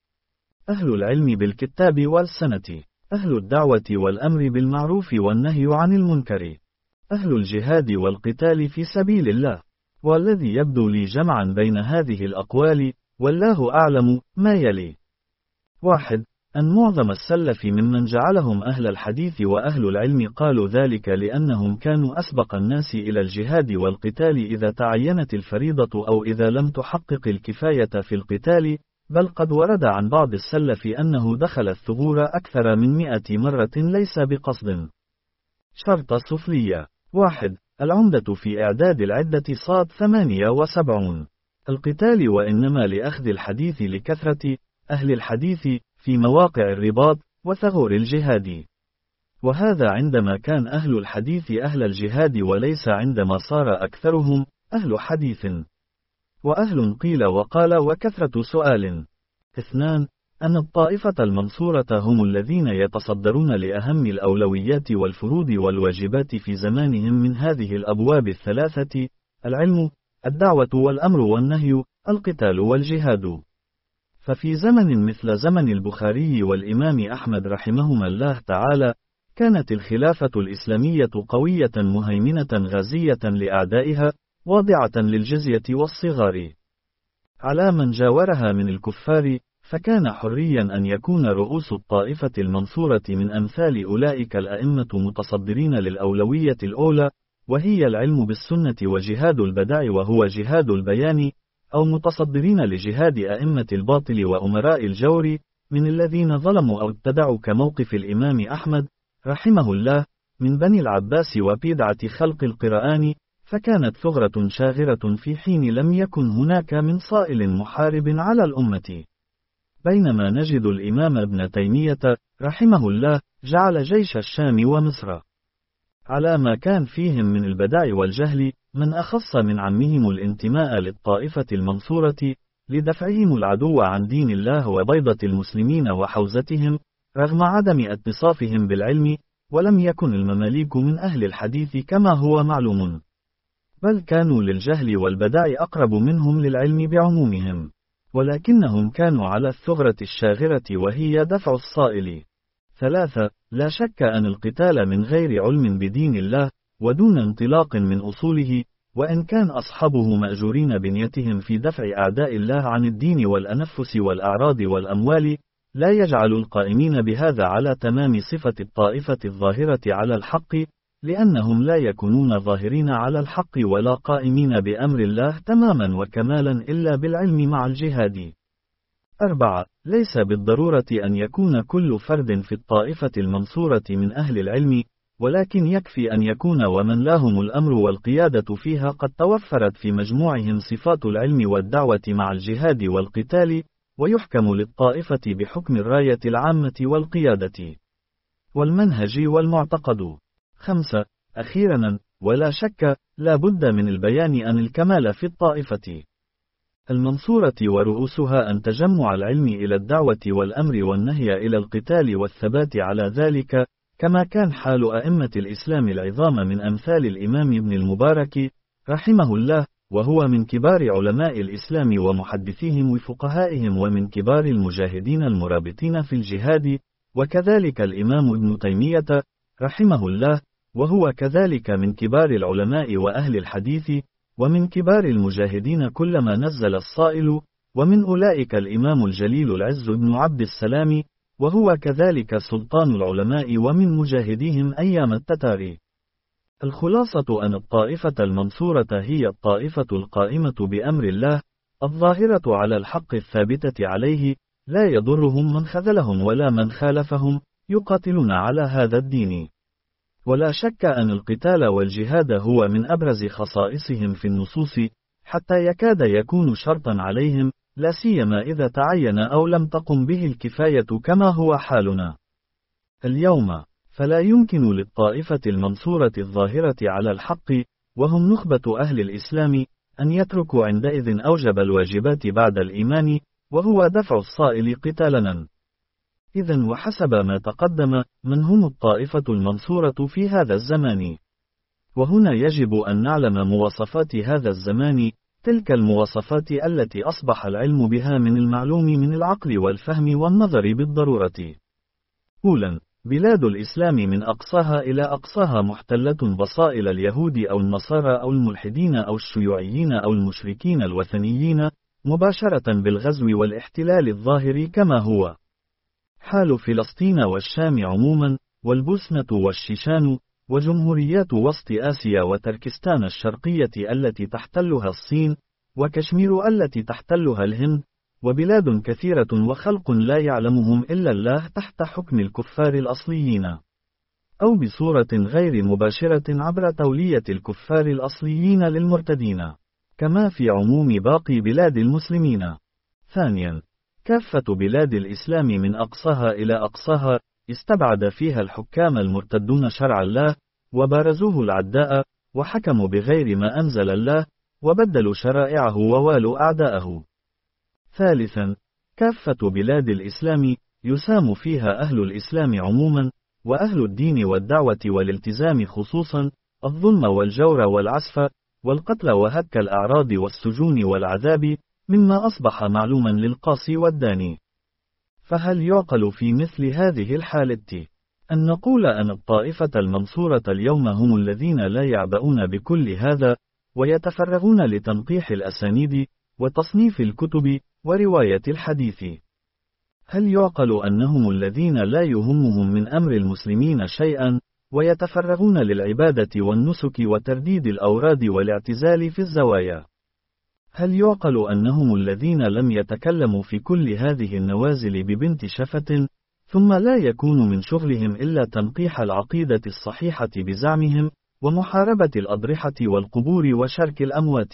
أهل العلم بالكتاب والسنة، أهل الدعوة والأمر بالمعروف والنهي عن المنكر، أهل الجهاد والقتال في سبيل الله. والذي يبدو لي جمعا بين هذه الأقوال، والله أعلم، ما يلي. واحد. أن معظم السلف ممن جعلهم أهل الحديث وأهل العلم قالوا ذلك لأنهم كانوا أسبق الناس إلى الجهاد والقتال إذا تعينت الفريضة أو إذا لم تحقق الكفاية في القتال، بل قد ورد عن بعض السلف أنه دخل الثغور أكثر من مئة مرة ليس بقصد. شرط سفلية. واحد. العمدة في إعداد العدة صاد ثمانية وسبعون. القتال وإنما لأخذ الحديث لكثرة أهل الحديث في مواقع الرباط وثغور الجهاد، وهذا عندما كان أهل الحديث أهل الجهاد، وليس عندما صار أكثرهم أهل حديث وأهل قيل وقال وكثرة سؤال. اثنان. أن الطائفة المنصورة هم الذين يتصدرون لأهم الأولويات والفروض والواجبات في زمانهم من هذه الأبواب الثلاثة: العلم، الدعوة والأمر والنهي، القتال والجهاد. ففي زمن مثل زمن البخاري والإمام أحمد رحمهما الله تعالى، كانت الخلافة الإسلامية قوية مهيمنة غازية لأعدائها، واضعة للجزية والصغار على من جاورها من الكفار، فكان حريا أن يكون رؤوس الطائفة المنصورة من أمثال أولئك الأئمة متصدرين للأولوية الأولى، وهي العلم بالسنة وجهاد البدع وهو جهاد البيان، أو متصدرين لجهاد أئمة الباطل وأمراء الجور من الذين ظلموا أو ابتدعوا، كموقف الإمام أحمد رحمه الله من بني العباس وبدعة خلق القرآن، فكانت ثغرة شاغرة في حين لم يكن هناك من صائل محارب على الأمة. بينما نجد الإمام ابن تيمية رحمه الله جعل جيش الشام ومصر على ما كان فيهم من البدع والجهل من أخص من عمهم الانتماء للطائفة المنصورة لدفعهم العدو عن دين الله وبيضة المسلمين وحوزتهم، رغم عدم اتصافهم بالعلم، ولم يكن المماليك من أهل الحديث كما هو معلوم، بل كانوا للجهل والبدع أقرب منهم للعلم بعمومهم، ولكنهم كانوا على الثغرة الشاغرة وهي دفع الصائل. ثلاثة. لا شك أن القتال من غير علم بدين الله، ودون انطلاق من أصوله، وإن كان أصحابه مأجورين بنيتهم في دفع أعداء الله عن الدين والأنفس والأعراض والأموال، لا يجعل القائمين بهذا على تمام صفة الطائفة الظاهرة على الحق، لأنهم لا يكونون ظاهرين على الحق ولا قائمين بأمر الله تماما وكمالا إلا بالعلم مع الجهاد. أربعة. ليس بالضرورة أن يكون كل فرد في الطائفة المنصورة من أهل العلم، ولكن يكفي أن يكون ومن لهم الأمر والقيادة فيها قد توفرت في مجموعهم صفات العلم والدعوة مع الجهاد والقتال، ويحكم للطائفة بحكم الراية العامة والقيادة والمنهج والمعتقد. خمسة. أخيرا، ولا شك، لا بد من البيان أن الكمال في الطائفة المنصورة ورؤوسها أن تجمع العلم إلى الدعوة والأمر والنهي إلى القتال والثبات على ذلك، كما كان حال أئمة الإسلام العظام من أمثال الإمام ابن المبارك رحمه الله، وهو من كبار علماء الإسلام ومحدثيهم وفقهائهم ومن كبار المجاهدين المرابطين في الجهاد، وكذلك الإمام ابن تيمية رحمه الله، وهو كذلك من كبار العلماء وأهل الحديث، ومن كبار المجاهدين كلما نزل الصائل، ومن أولئك الإمام الجليل العز بن عبد السلام، وهو كذلك سلطان العلماء ومن مجاهديهم أيام التتار. الخلاصة أن الطائفة المنصورة هي الطائفة القائمة بأمر الله، الظاهرة على الحق الثابتة عليه، لا يضرهم من خذلهم ولا من خالفهم، يقاتلون على هذا الدين. ولا شك أن القتال والجهاد هو من أبرز خصائصهم في النصوص، حتى يكاد يكون شرطا عليهم، لا سيما إذا تعين أو لم تقم به الكفاية كما هو حالنا اليوم. فلا يمكن للطائفة المنصورة الظاهرة على الحق، وهم نخبة أهل الإسلام، أن يتركوا عندئذ أوجب الواجبات بعد الإيمان، وهو دفع الصائل قتالنا. إذن وحسب ما تقدم، من هم الطائفة المنصورة في هذا الزمان؟ وهنا يجب أن نعلم مواصفات هذا الزمان، تلك المواصفات التي أصبح العلم بها من المعلوم من العقل والفهم والنظر بالضرورة. أولاً، بلاد الإسلام من أقصاها إلى أقصاها محتلة بصائل اليهود أو النصارى أو الملحدين أو الشيوعيين أو المشركين الوثنيين، مباشرة بالغزو والاحتلال الظاهر كما هو حال فلسطين والشام عموما، والبوسنة والشيشان، وجمهوريات وسط آسيا وتركستان الشرقية التي تحتلها الصين، وكشمير التي تحتلها الهند، وبلاد كثيرة وخلق لا يعلمهم إلا الله تحت حكم الكفار الأصليين، أو بصورة غير مباشرة عبر تولية الكفار الأصليين للمرتدين، كما في عموم باقي بلاد المسلمين. ثانيا، كافة بلاد الإسلام من أقصاها إلى أقصاها، استبعد فيها الحكام المرتدون شرع الله، وبارزوه العداء، وحكموا بغير ما أنزل الله، وبدلوا شرائعه ووالوا أعداءه. ثالثا، كافة بلاد الإسلام يسام فيها أهل الإسلام عموما، وأهل الدين والدعوة والالتزام خصوصا، الظلم والجور والعسف، والقتل وهتك الأعراض والسجون والعذاب، مما أصبح معلوما للقاصي والداني. فهل يعقل في مثل هذه الحالة أن نقول أن الطائفة المنصورة اليوم هم الذين لا يعبؤون بكل هذا، ويتفرغون لتنقيح الأسانيد، وتصنيف الكتب، ورواية الحديث؟ هل يعقل أنهم الذين لا يهمهم من أمر المسلمين شيئا، ويتفرغون للعبادة والنسك وترديد الأوراد والاعتزال في الزوايا؟ هل يعقل أنهم الذين لم يتكلموا في كل هذه النوازل ببنت شفة، ثم لا يكون من شغلهم إلا تنقيح العقيدة الصحيحة بزعمهم، ومحاربة الأضرحة والقبور وشرك الأموات؟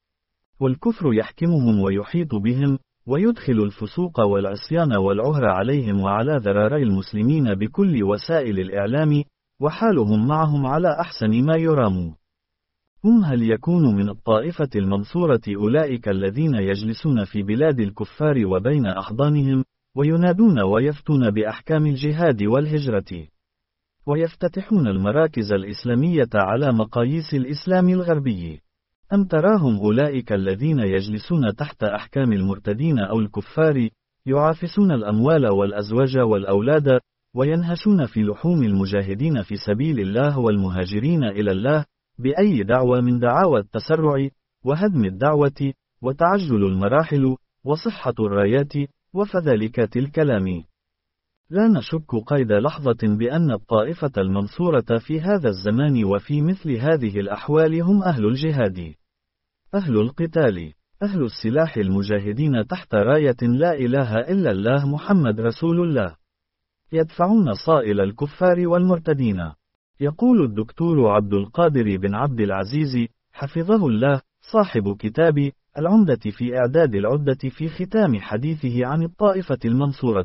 والكفر يحكمهم ويحيط بهم، ويدخل الفسوق والعصيان والعهر عليهم وعلى ذراري المسلمين بكل وسائل الإعلام، وحالهم معهم على أحسن ما يرام. هم هل يكون من الطائفة المنصورة أولئك الذين يجلسون في بلاد الكفار وبين أحضانهم، وينادون ويفتون بأحكام الجهاد والهجرة، ويفتتحون المراكز الإسلامية على مقاييس الإسلام الغربي؟ أم تراهم أولئك الذين يجلسون تحت أحكام المرتدين أو الكفار، يعافسون الأموال والأزواج والأولاد، وينهشون في لحوم المجاهدين في سبيل الله والمهاجرين إلى الله، بأي دعوة من دعاوى التسرع، وهدم الدعوة، وتعجل المراحل، وصحة الرايات، وفذلكات الكلام. لا نشك قيد لحظة بأن الطائفة المنصورة في هذا الزمان وفي مثل هذه الأحوال هم أهل الجهاد، أهل القتال، أهل السلاح، المجاهدين تحت راية لا إله إلا الله محمد رسول الله، يدفعون صائل الكفار والمرتدين. يقول الدكتور عبد القادر بن عبد العزيز حفظه الله صاحب كتاب العمدة في إعداد العدة في ختام حديثه عن الطائفة المنصورة: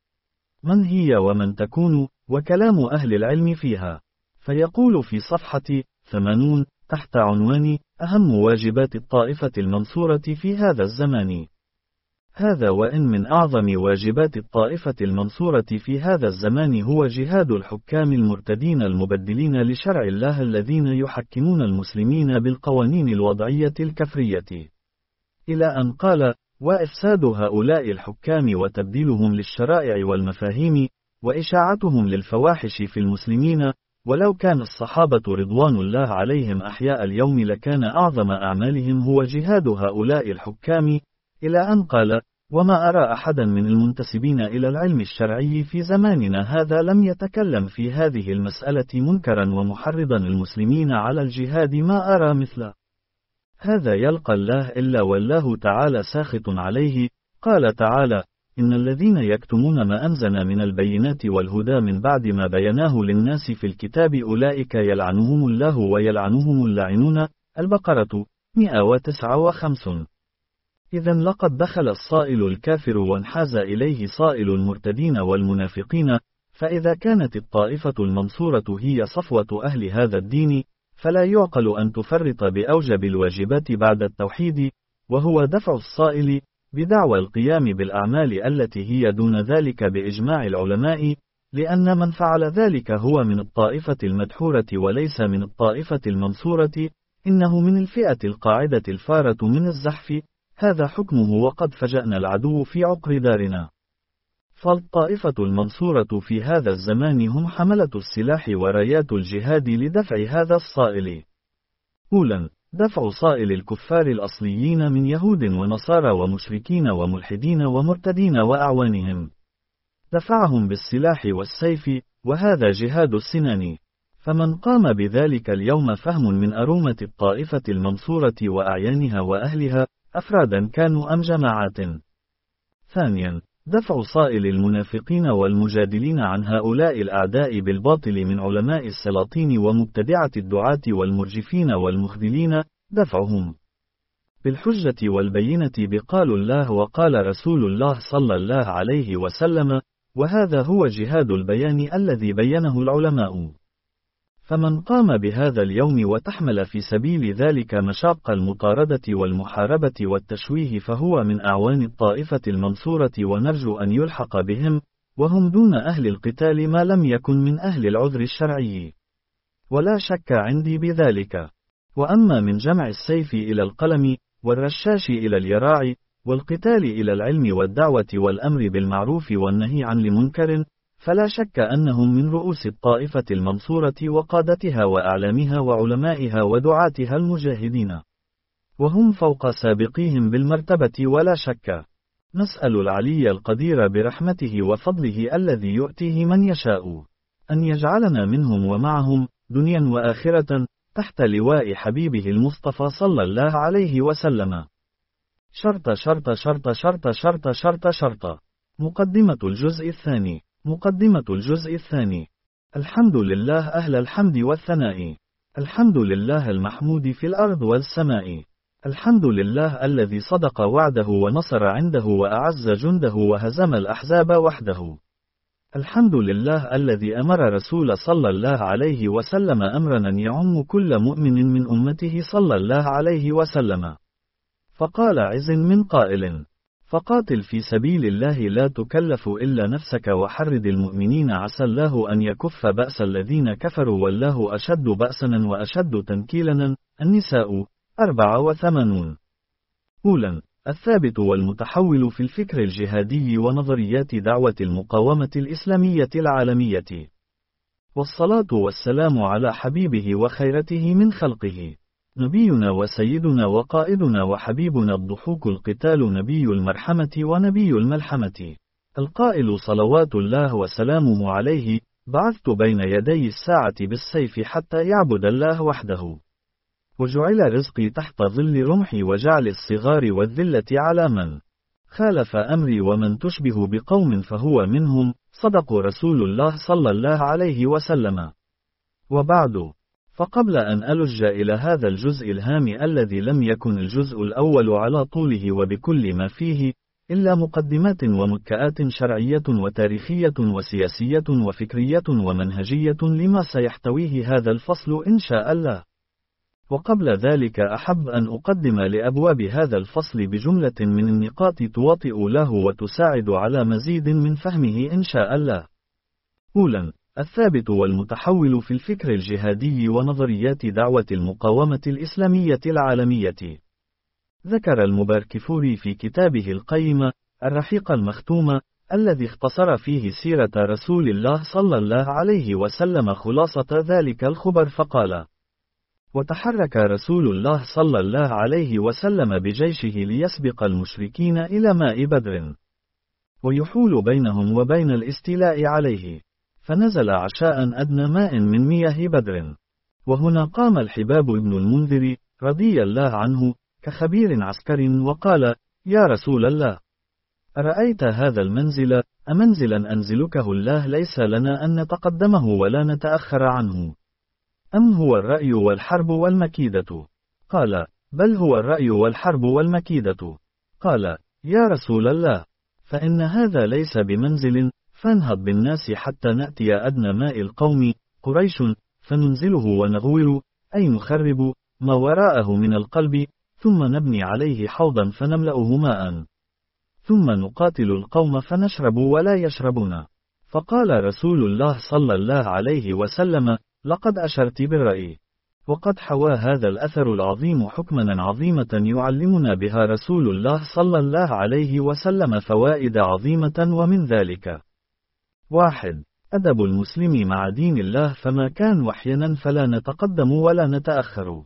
من هي ومن تكون، وكلام أهل العلم فيها. فيقول في صفحة ثمانين تحت عنوان أهم واجبات الطائفة المنصورة في هذا الزمان: هذا وإن من أعظم واجبات الطائفة المنصورة في هذا الزمان هو جهاد الحكام المرتدين المبدلين لشرع الله الذين يحكمون المسلمين بالقوانين الوضعية الكفرية. إلى أن قال: وإفساد هؤلاء الحكام وتبديلهم للشرائع والمفاهيم، وإشاعتهم للفواحش في المسلمين، ولو كان الصحابة رضوان الله عليهم أحياء اليوم لكان أعظم أعمالهم هو جهاد هؤلاء الحكام. إلى أن قال: وما أرى أحدا من المنتسبين إلى العلم الشرعي في زماننا هذا لم يتكلم في هذه المسألة منكرا ومحرضا المسلمين على الجهاد ما أرى مثله. هذا يلقى الله إلا والله تعالى ساخط عليه. قال تعالى: إن الذين يكتمون ما أنزلنا من البينات والهدى من بعد ما بيناه للناس في الكتاب أولئك يلعنهم الله ويلعنهم اللاعنون. البقرة مئة وتسعة وخمسين. إذن لقد دخل الصائل الكافر وانحاز إليه صائل المرتدين والمنافقين، فإذا كانت الطائفة المنصورة هي صفوة أهل هذا الدين، فلا يعقل أن تفرط بأوجب الواجبات بعد التوحيد، وهو دفع الصائل بدعوى القيام بالأعمال التي هي دون ذلك بإجماع العلماء، لأن من فعل ذلك هو من الطائفة المدحورة وليس من الطائفة المنصورة، إنه من الفئة القاعدة الفارة من الزحف. هذا حكمه وقد فجأنا العدو في عقر دارنا. فالطائفة المنصورة في هذا الزمان هم حملة السلاح ورايات الجهاد لدفع هذا الصائل. أولا، دفع صائل الكفار الأصليين من يهود ونصارى ومشركين وملحدين ومرتدين وأعوانهم. دفعهم بالسلاح والسيف، وهذا جهاد السنان. فمن قام بذلك اليوم فهم من أرومة الطائفة المنصورة وأعيانها وأهلها، أفرادا كانوا أم جماعات. ثانيا، دفع صائل المنافقين والمجادلين عن هؤلاء الأعداء بالباطل من علماء السلاطين ومبتدعة الدعاة والمرجفين والمخذلين، دفعهم بالحجة والبينة بقال الله وقال رسول الله صلى الله عليه وسلم، وهذا هو جهاد البيان الذي بينه العلماء. فمن قام بهذا اليوم وتحمل في سبيل ذلك مشاق المطاردة والمحاربة والتشويه فهو من أعوان الطائفة المنصورة، ونرجو أن يلحق بهم، وهم دون أهل القتال ما لم يكن من أهل العذر الشرعي، ولا شك عندي بذلك. وأما من جمع السيف إلى القلم، والرشاش إلى اليراع، والقتال إلى العلم والدعوة والأمر بالمعروف والنهي عن المنكر، فلا شك أنهم من رؤوس الطائفة المنصورة وقادتها وأعلامها وعلمائها ودعاتها المجاهدين، وهم فوق سابقيهم بالمرتبة ولا شك. نسأل العلي القدير برحمته وفضله الذي يؤتيه من يشاء أن يجعلنا منهم ومعهم دنيا وآخرة تحت لواء حبيبه المصطفى صلى الله عليه وسلم. شرط شرط شرط شرط شرط شرط شرط. مقدمة الجزء الثاني. مقدمة الجزء الثاني. الحمد لله أهل الحمد والثناء. الحمد لله المحمود في الأرض والسماء. الحمد لله الذي صدق وعده ونصر عنده وأعز جنده وهزم الأحزاب وحده. الحمد لله الذي أمر رسول صلى الله عليه وسلم أمرا يعم كل مؤمن من أمته صلى الله عليه وسلم، فقال عز من قائل: فقاتل في سبيل الله لا تكلف إلا نفسك وحرد المؤمنين عسى الله أن يكف بأس الذين كفروا والله أشد بأسا وأشد تنكيلا. النساء أربعة وثمانون. أولا، الثابت والمتحول في الفكر الجهادي ونظريات دعوة المقاومة الإسلامية العالمية. والصلاة والسلام على حبيبه وخيرته من خلقه، نبينا وسيدنا وقائدنا وحبيبنا الضحوك القتال نبي المرحمة ونبي الملحمة، القائل صلوات الله وسلامه عليه: بعثت بين يدي الساعة بالسيف حتى يعبد الله وحده، وجعل رزقي تحت ظل رمحي، وجعل الصغار والذلة على من خالف أمري، ومن تشبه بقوم فهو منهم، صدق رسول الله صلى الله عليه وسلم. وبعد، فقبل أن ألج إلى هذا الجزء الهام الذي لم يكن الجزء الأول على طوله وبكل ما فيه إلا مقدمات ومتكئات شرعية وتاريخية وسياسية وفكرية ومنهجية لما سيحتويه هذا الفصل إن شاء الله. وقبل ذلك أحب أن أقدم لأبواب هذا الفصل بجملة من النقاط تواطئ له وتساعد على مزيد من فهمه إن شاء الله. أولاً، الثابت والمتحول في الفكر الجهادي ونظريات دعوة المقاومة الإسلامية العالمية. ذكر المباركفوري في كتابه القيم الرحيق المختوم الذي اختصر فيه سيرة رسول الله صلى الله عليه وسلم خلاصة ذلك الخبر فقال: وتحرك رسول الله صلى الله عليه وسلم بجيشه ليسبق المشركين إلى ماء بدر، ويحول بينهم وبين الاستيلاء عليه، فنزل عشاء أدنى ماء من مياه بدر. وهنا قام الحباب بن المنذر رضي الله عنه كخبير عسكر وقال: يا رسول الله، أرأيت هذا المنزل أمنزلا أنزلكه الله ليس لنا أن نتقدمه ولا نتأخر عنه، أم هو الرأي والحرب والمكيدة؟ قال: بل هو الرأي والحرب والمكيدة. قال: يا رسول الله، فإن هذا ليس بمنزل، فانهض بالناس حتى نأتي أدنى ماء القوم قريش، فننزله ونغور، أي نخرب ما وراءه من القلب، ثم نبني عليه حوضا فنملأه ماء، ثم نقاتل القوم فنشرب ولا يشربون. فقال رسول الله صلى الله عليه وسلم: لقد أشرت بالرأي. وقد حوى هذا الأثر العظيم حكما عظيمة يعلمنا بها رسول الله صلى الله عليه وسلم فوائد عظيمة، ومن ذلك: واحد. أدب المسلم مع دين الله، فما كان وحينا فلا نتقدم ولا نتأخر.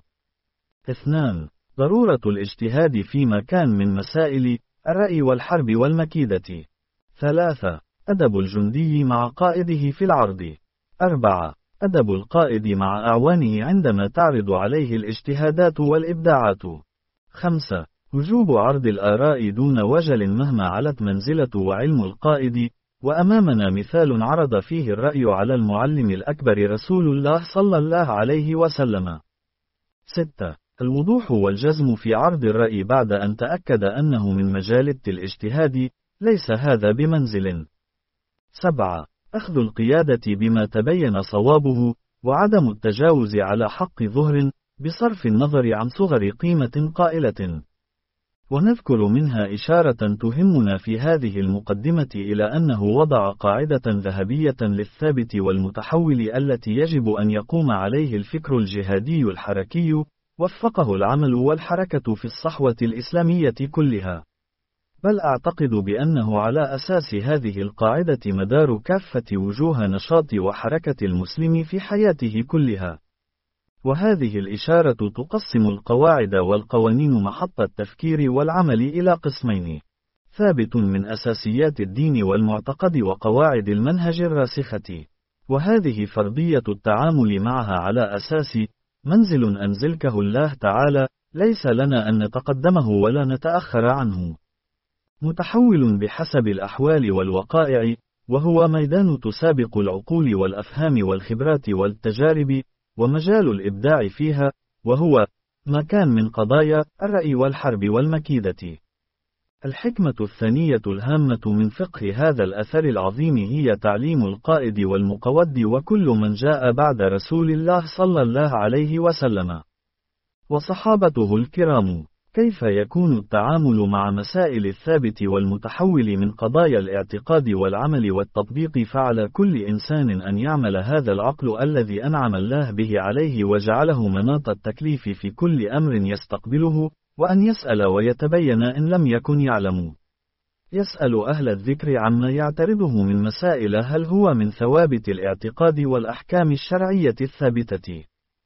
اثنان. ضرورة الاجتهاد فيما كان من مسائل الرأي والحرب والمكيدة. ثلاثة. أدب الجندي مع قائده في العرض. أربعة. أدب القائد مع أعوانه عندما تعرض عليه الاجتهادات والإبداعات. خمسة. وجوب عرض الآراء دون وجل مهما علت منزلة وعلم القائد، وأمامنا مثال عرض فيه الرأي على المعلم الأكبر رسول الله صلى الله عليه وسلم. ستة. الوضوح والجزم في عرض الرأي بعد أن تأكد أنه من مجالة الاجتهاد، ليس هذا بمنزل. سبعة. أخذ القيادة بما تبين صوابه، وعدم التجاوز على حق ظهر، بصرف النظر عن صغر قيمة قائلة. ونذكر منها إشارة تهمنا في هذه المقدمة إلى أنه وضع قاعدة ذهبية للثابت والمتحول التي يجب أن يقوم عليه الفكر الجهادي الحركي، وفقه العمل والحركة في الصحوة الإسلامية كلها. بل أعتقد بأنه على أساس هذه القاعدة مدار كافة وجوه نشاط وحركة المسلم في حياته كلها. وهذه الإشارة تقسم القواعد والقوانين محط التفكير والعمل إلى قسمين: ثابت من أساسيات الدين والمعتقد وقواعد المنهج الراسخة. وهذه فرضية التعامل معها على أساس منزل أنزلكه الله تعالى، ليس لنا أن نتقدمه ولا نتأخر عنه. متحول بحسب الأحوال والوقائع، وهو ميدان تسابق العقول والأفهام والخبرات والتجارب، ومجال الإبداع فيها، وهو ما كان من قضايا الرأي والحرب والمكيدة. الحكمة الثانية الهامة من فقه هذا الأثر العظيم هي تعليم القائد والمقود وكل من جاء بعد رسول الله صلى الله عليه وسلم وصحابته الكرام، كيف يكون التعامل مع مسائل الثابت والمتحول من قضايا الاعتقاد والعمل والتطبيق. فعلى كل إنسان أن يعمل هذا العقل الذي أنعم الله به عليه وجعله مناط التكليف في كل أمر يستقبله، وأن يسأل ويتبين إن لم يكن يعلم. يسأل أهل الذكر عما يعترضه من مسائل هل هو من ثوابت الاعتقاد والأحكام الشرعية الثابتة،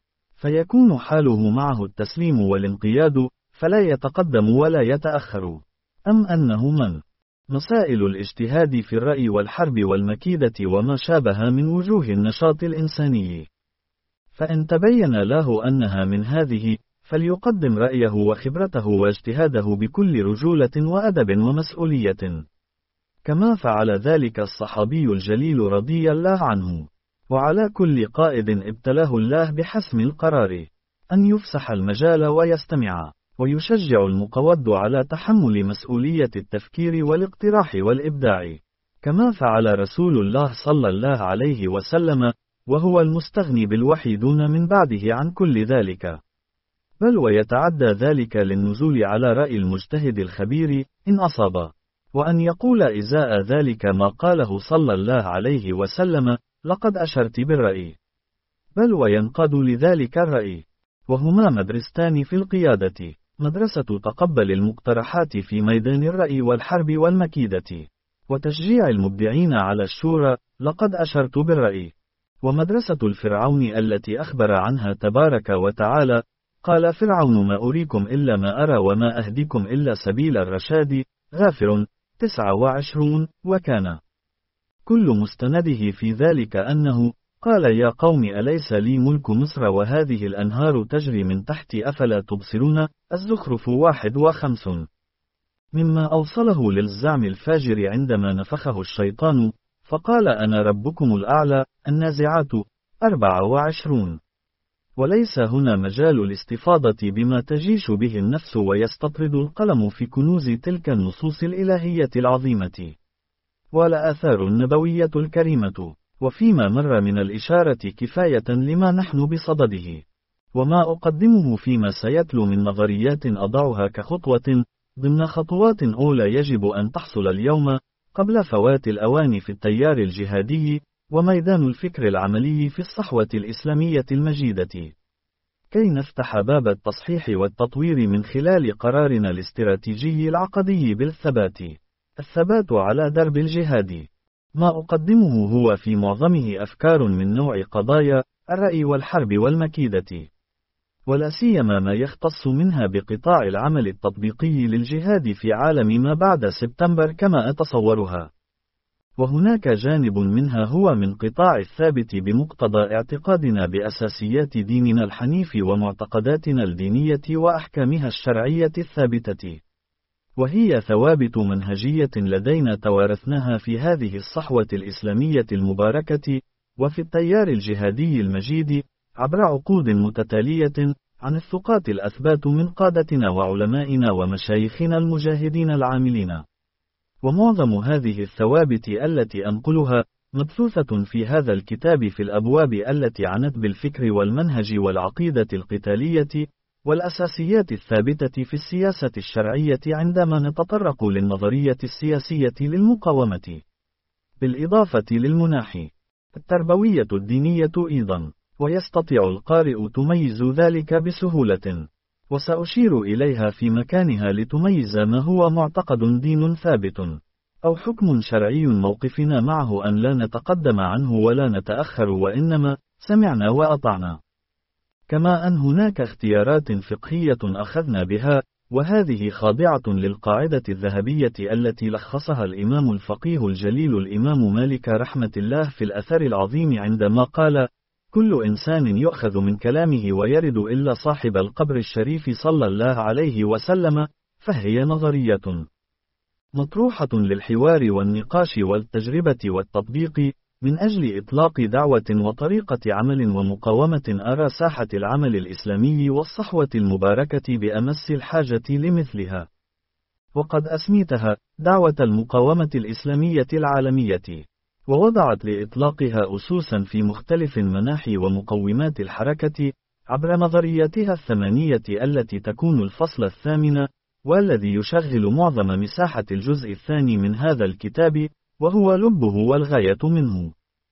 فيكون حاله معه التسليم والانقياد، فلا يتقدم ولا يتأخر، أم أنه من مسائل الاجتهاد في الرأي والحرب والمكيدة وما شابه من وجوه النشاط الإنساني، فإن تبين له أنها من هذه فليقدم رأيه وخبرته واجتهاده بكل رجولة وأدب ومسؤولية، كما فعل ذلك الصحابي الجليل رضي الله عنه. وعلى كل قائد ابتلاه الله بحسم القرار أن يفسح المجال ويستمع، ويشجع المقود على تحمل مسؤولية التفكير والاقتراح والإبداع، كما فعل رسول الله صلى الله عليه وسلم، وهو المستغني بالوحي دون من بعده عن كل ذلك، بل ويتعدى ذلك للنزول على رأي المجتهد الخبير إن أصاب، وأن يقول إزاء ذلك ما قاله صلى الله عليه وسلم: لقد أشرت بالرأي، بل وينقاد لذلك الرأي. وهما مدرستان في القيادة: مدرسة تقبل المقترحات في ميدان الرأي والحرب والمكيدة، وتشجيع المبدعين على الشورى، لقد أشرت بالرأي. ومدرسة الفرعون التي أخبر عنها تبارك وتعالى: قال فرعون ما أريكم إلا ما أرى وما أهديكم إلا سبيل الرشاد، غافر تسعة وعشرون. وكان كل مستنده في ذلك أنه قال: يا قوم أليس لي ملك مصر وهذه الأنهار تجري من تحتي أفلا تبصرون؟ الزخرف واحد وخمسون. مما أوصله للزعم الفاجر عندما نفخه الشيطان فقال: أنا ربكم الأعلى. النازعات أربعة وعشرون. وليس هنا مجال الاستفاضة بما تجيش به النفس ويستطرد القلم في كنوز تلك النصوص الإلهية العظيمة، ولا آثار النبوية الكريمة، وفيما مر من الإشارة كفاية لما نحن بصدده. وما أقدمه فيما سيتلو من نظريات أضعها كخطوة ضمن خطوات أولى يجب أن تحصل اليوم قبل فوات الأوان في التيار الجهادي وميدان الفكر العملي في الصحوة الإسلامية المجيدة، كي نفتح باب التصحيح والتطوير من خلال قرارنا الاستراتيجي العقدي بالثبات. الثبات على درب الجهاد. ما أقدمه هو في معظمه أفكار من نوع قضايا الرأي والحرب والمكيدة، ولا سيما ما يختص منها بقطاع العمل التطبيقي للجهاد في عالم ما بعد سبتمبر كما أتصورها. وهناك جانب منها هو من قطاع الثابت بمقتضى اعتقادنا بأساسيات ديننا الحنيف ومعتقداتنا الدينية وأحكامها الشرعية الثابتة، وهي ثوابت منهجية لدينا توارثناها في هذه الصحوة الإسلامية المباركة وفي التيار الجهادي المجيد عبر عقود متتالية عن الثقات الأثبات من قادتنا وعلمائنا ومشايخنا المجاهدين العاملين. ومعظم هذه الثوابت التي أنقلها مبثوثة في هذا الكتاب في الأبواب التي عنت بالفكر والمنهج والعقيدة القتالية والأساسيات الثابتة في السياسة الشرعية عندما نتطرق للنظرية السياسية للمقاومة، بالإضافة للمناح التربوية الدينية أيضا، ويستطيع القارئ تميز ذلك بسهولة، وسأشير إليها في مكانها لتميز ما هو معتقد دين ثابت أو حكم شرعي موقفنا معه أن لا نتقدم عنه ولا نتأخر وإنما سمعنا وأطعنا، كما أن هناك اختيارات فقهية أخذنا بها، وهذه خاضعة للقاعدة الذهبية التي لخصها الإمام الفقيه الجليل الإمام مالك رحمة الله في الأثر العظيم عندما قال: كل إنسان يؤخذ من كلامه ويرد إلا صاحب القبر الشريف صلى الله عليه وسلم، فهي نظرية مطروحة للحوار والنقاش والتجربة والتطبيق من أجل إطلاق دعوة وطريقة عمل ومقاومة أرى ساحة العمل الإسلامي والصحوة المباركة بأمس الحاجة لمثلها، وقد أسميتها دعوة المقاومة الإسلامية العالمية، ووضعت لإطلاقها أسوسا في مختلف مناحي ومقومات الحركة عبر نظرياتها الثمانية التي تكون الفصل الثامن والذي يشغل معظم مساحة الجزء الثاني من هذا الكتاب وهو لبه والغاية منه.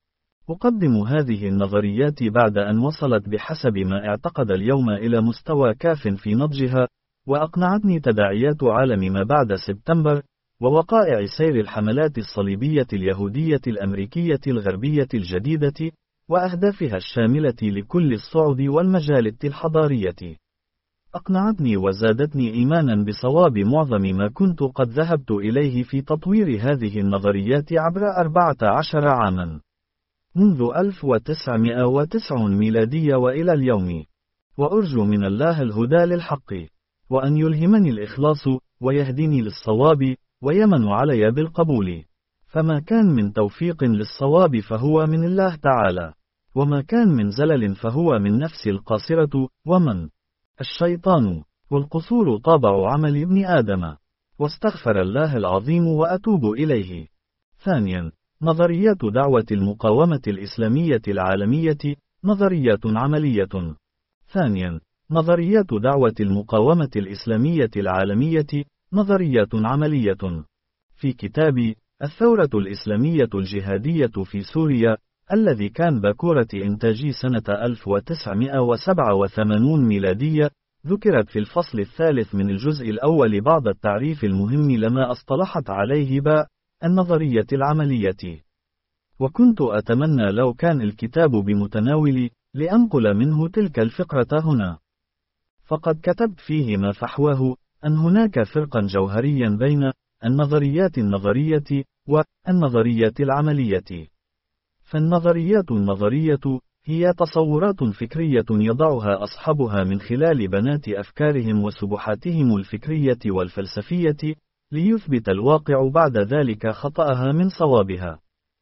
أقدم هذه النظريات بعد أن وصلت بحسب ما اعتقد اليوم إلى مستوى كاف في نضجها، وأقنعتني تداعيات عالم ما بعد سبتمبر، ووقائع سير الحملات الصليبية اليهودية الأمريكية الغربية الجديدة، وأهدافها الشاملة لكل الصعد والمجالات الحضارية. أقنعتني وزادتني إيمانا بصواب معظم ما كنت قد ذهبت إليه في تطوير هذه النظريات عبر أربعة عشر عاما، منذ ألف وتسعمائة وتسعين ميلادية وإلى اليوم. وأرجو من الله الهدى للحق، وأن يلهمني الإخلاص، ويهديني للصواب، ويمن علي بالقبول. فما كان من توفيق للصواب فهو من الله تعالى، وما كان من زلل فهو من نفسي القاصرة، ومن الشيطان، والقصور طابع عمل ابن آدم. واستغفر الله العظيم وأتوب إليه. ثانيا، نظريات دعوة المقاومة الإسلامية العالمية، نظريات عملية. ثانيا، نظريات دعوة المقاومة الإسلامية العالمية، نظريات عملية. في كتابي الثورة الإسلامية الجهادية في سوريا، الذي كان باكورة إنتاجي سنة ألف وتسعمائة وسبعة وثمانين ميلادية، ذكرت في الفصل الثالث من الجزء الأول بعض التعريف المهم لما أصطلحت عليه باء النظرية العملية. وكنت أتمنى لو كان الكتاب بمتناولي لأنقل منه تلك الفقرة هنا. فقد كتبت فيه ما فحواه أن هناك فرقا جوهريا بين النظريات النظرية والنظريات العملية. فالنظريات النظرية هي تصورات فكرية يضعها أصحابها من خلال بنات أفكارهم وسبحاتهم الفكرية والفلسفية، ليثبت الواقع بعد ذلك خطأها من صوابها.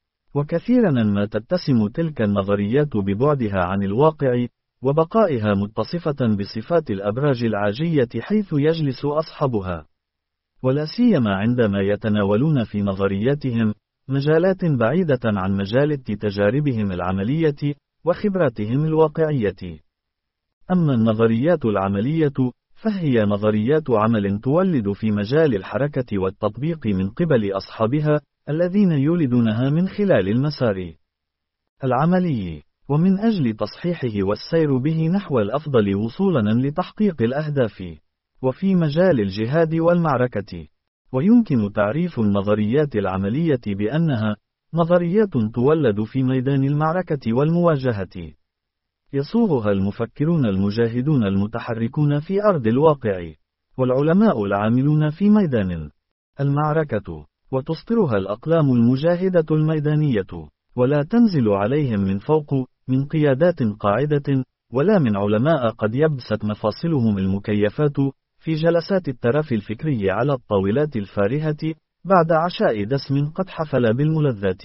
وكثيرا ما تتسم تلك النظريات ببعدها عن الواقع، وبقائها متصفة بصفات الأبراج العاجية حيث يجلس أصحابها، ولا سيما عندما يتناولون في نظرياتهم مجالات بعيدة عن مجال تجاربهم العملية وخبراتهم الواقعية. أما النظريات العملية فهي نظريات عمل تولد في مجال الحركة والتطبيق من قبل أصحابها الذين يولدونها من خلال المسار العملي، ومن أجل تصحيحه والسير به نحو الأفضل وصولا لتحقيق الأهداف. وفي مجال الجهاد والمعركة، ويمكن تعريف النظريات العملية بأنها نظريات تولد في ميدان المعركة والمواجهة، يصوغها المفكرون المجاهدون المتحركون في أرض الواقع، والعلماء العاملون في ميدان المعركة، وتصدرها الأقلام المجاهدة الميدانية، ولا تنزل عليهم من فوق من قيادات قاعدة، ولا من علماء قد يبست مفاصلهم المكيفات في جلسات الترف الفكري على الطاولات الفارهة بعد عشاء دسم قد حفل بالملذات.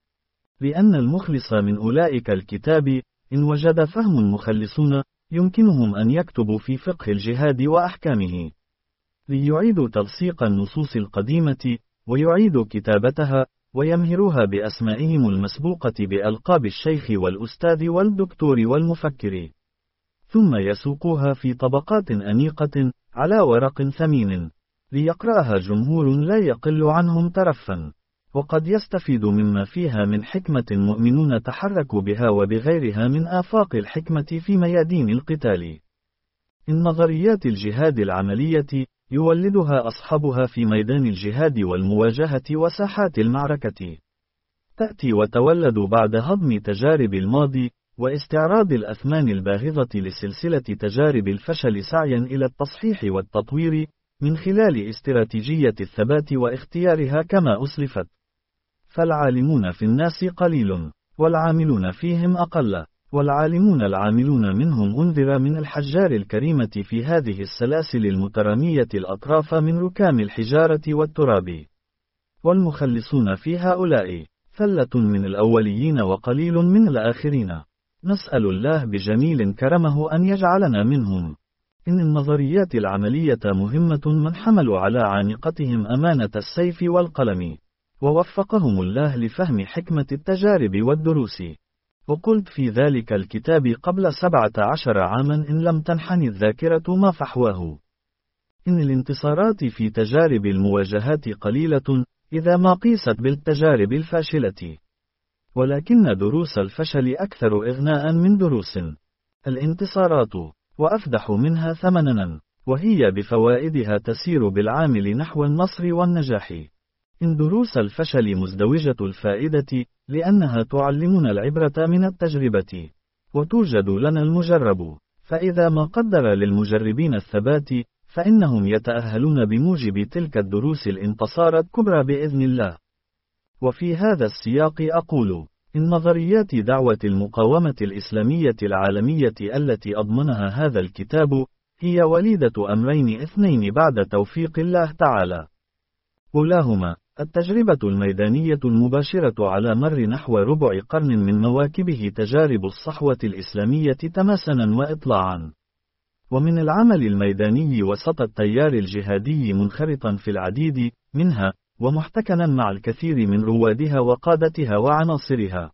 لأن المخلص من أولئك الكتاب إن وجد فهم مخلصون يمكنهم أن يكتبوا في فقه الجهاد وأحكامه، ليعيدوا تلصيق النصوص القديمة، ويعيدوا كتابتها، ويمهروها بأسمائهم المسبوقة بألقاب الشيخ والأستاذ والدكتور والمفكر، ثم يسوقوها في طبقات أنيقة على ورق ثمين، ليقرأها جمهور لا يقل عنهم ترفا، وقد يستفيد مما فيها من حكمة مؤمنون تحركوا بها وبغيرها من آفاق الحكمة في ميادين القتال. إن نظريات الجهاد العملية يولدها أصحابها في ميدان الجهاد والمواجهة وساحات المعركة، تأتي وتولد بعد هضم تجارب الماضي واستعراض الأثمان الباهظة لسلسلة تجارب الفشل سعيا إلى التصحيح والتطوير من خلال استراتيجية الثبات واختيارها كما أسلفت. فالعالمون في الناس قليل، والعاملون فيهم أقل، والعالمون العاملون منهم أنذر من الحجار الكريمة في هذه السلاسل المترامية الأطراف من ركام الحجارة والتراب، والمخلصون في هؤلاء ثلة من الأوليين وقليل من الآخرين. نسأل الله بجميل كرمه أن يجعلنا منهم. إن النظريات العملية مهمة من حملوا على عانقتهم أمانة السيف والقلم، ووفقهم الله لفهم حكمة التجارب والدروس. وقلت في ذلك الكتاب قبل سبعة عشر عاما إن لم تنحني الذاكرة ما فحواه، إن الانتصارات في تجارب المواجهات قليلة إذا ما قيست بالتجارب الفاشلة، ولكن دروس الفشل أكثر إغناء من دروس الانتصارات، وأفدح منها ثمنا. وهي بفوائدها تسير بالعامل نحو النصر والنجاح. إن دروس الفشل مزدوجة الفائدة، لأنها تعلمنا العبرة من التجربة، وتوجد لنا المجرب، فإذا ما قدر للمجربين الثبات، فإنهم يتأهلون بموجب تلك الدروس الانتصار الكبرى بإذن الله. وفي هذا السياق أقول: إن نظريات دعوة المقاومة الإسلامية العالمية التي أضمنها هذا الكتاب، هي وليدة أمرين اثنين بعد توفيق الله تعالى. أولاهما التجربة الميدانية المباشرة على مر نحو ربع قرن من مواكبه تجارب الصحوة الإسلامية تماسنا وإطلاعا، ومن العمل الميداني وسط التيار الجهادي منخرطا في العديد منها، ومحتكنا مع الكثير من روادها وقادتها وعناصرها.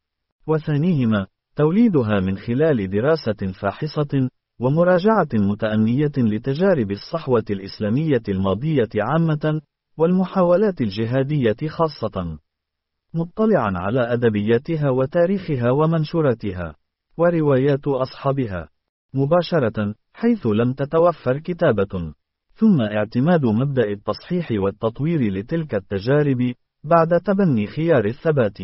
وثانيهما توليدها من خلال دراسة فاحصة ومراجعة متأنية لتجارب الصحوة الإسلامية الماضية عامة، والمحاولات الجهادية خاصة، مطلعا على أدبياتها وتاريخها ومنشوراتها، وروايات أصحابها مباشرة، حيث لم تتوفر كتابة، ثم اعتماد مبدأ التصحيح والتطوير لتلك التجارب بعد تبني خيار الثبات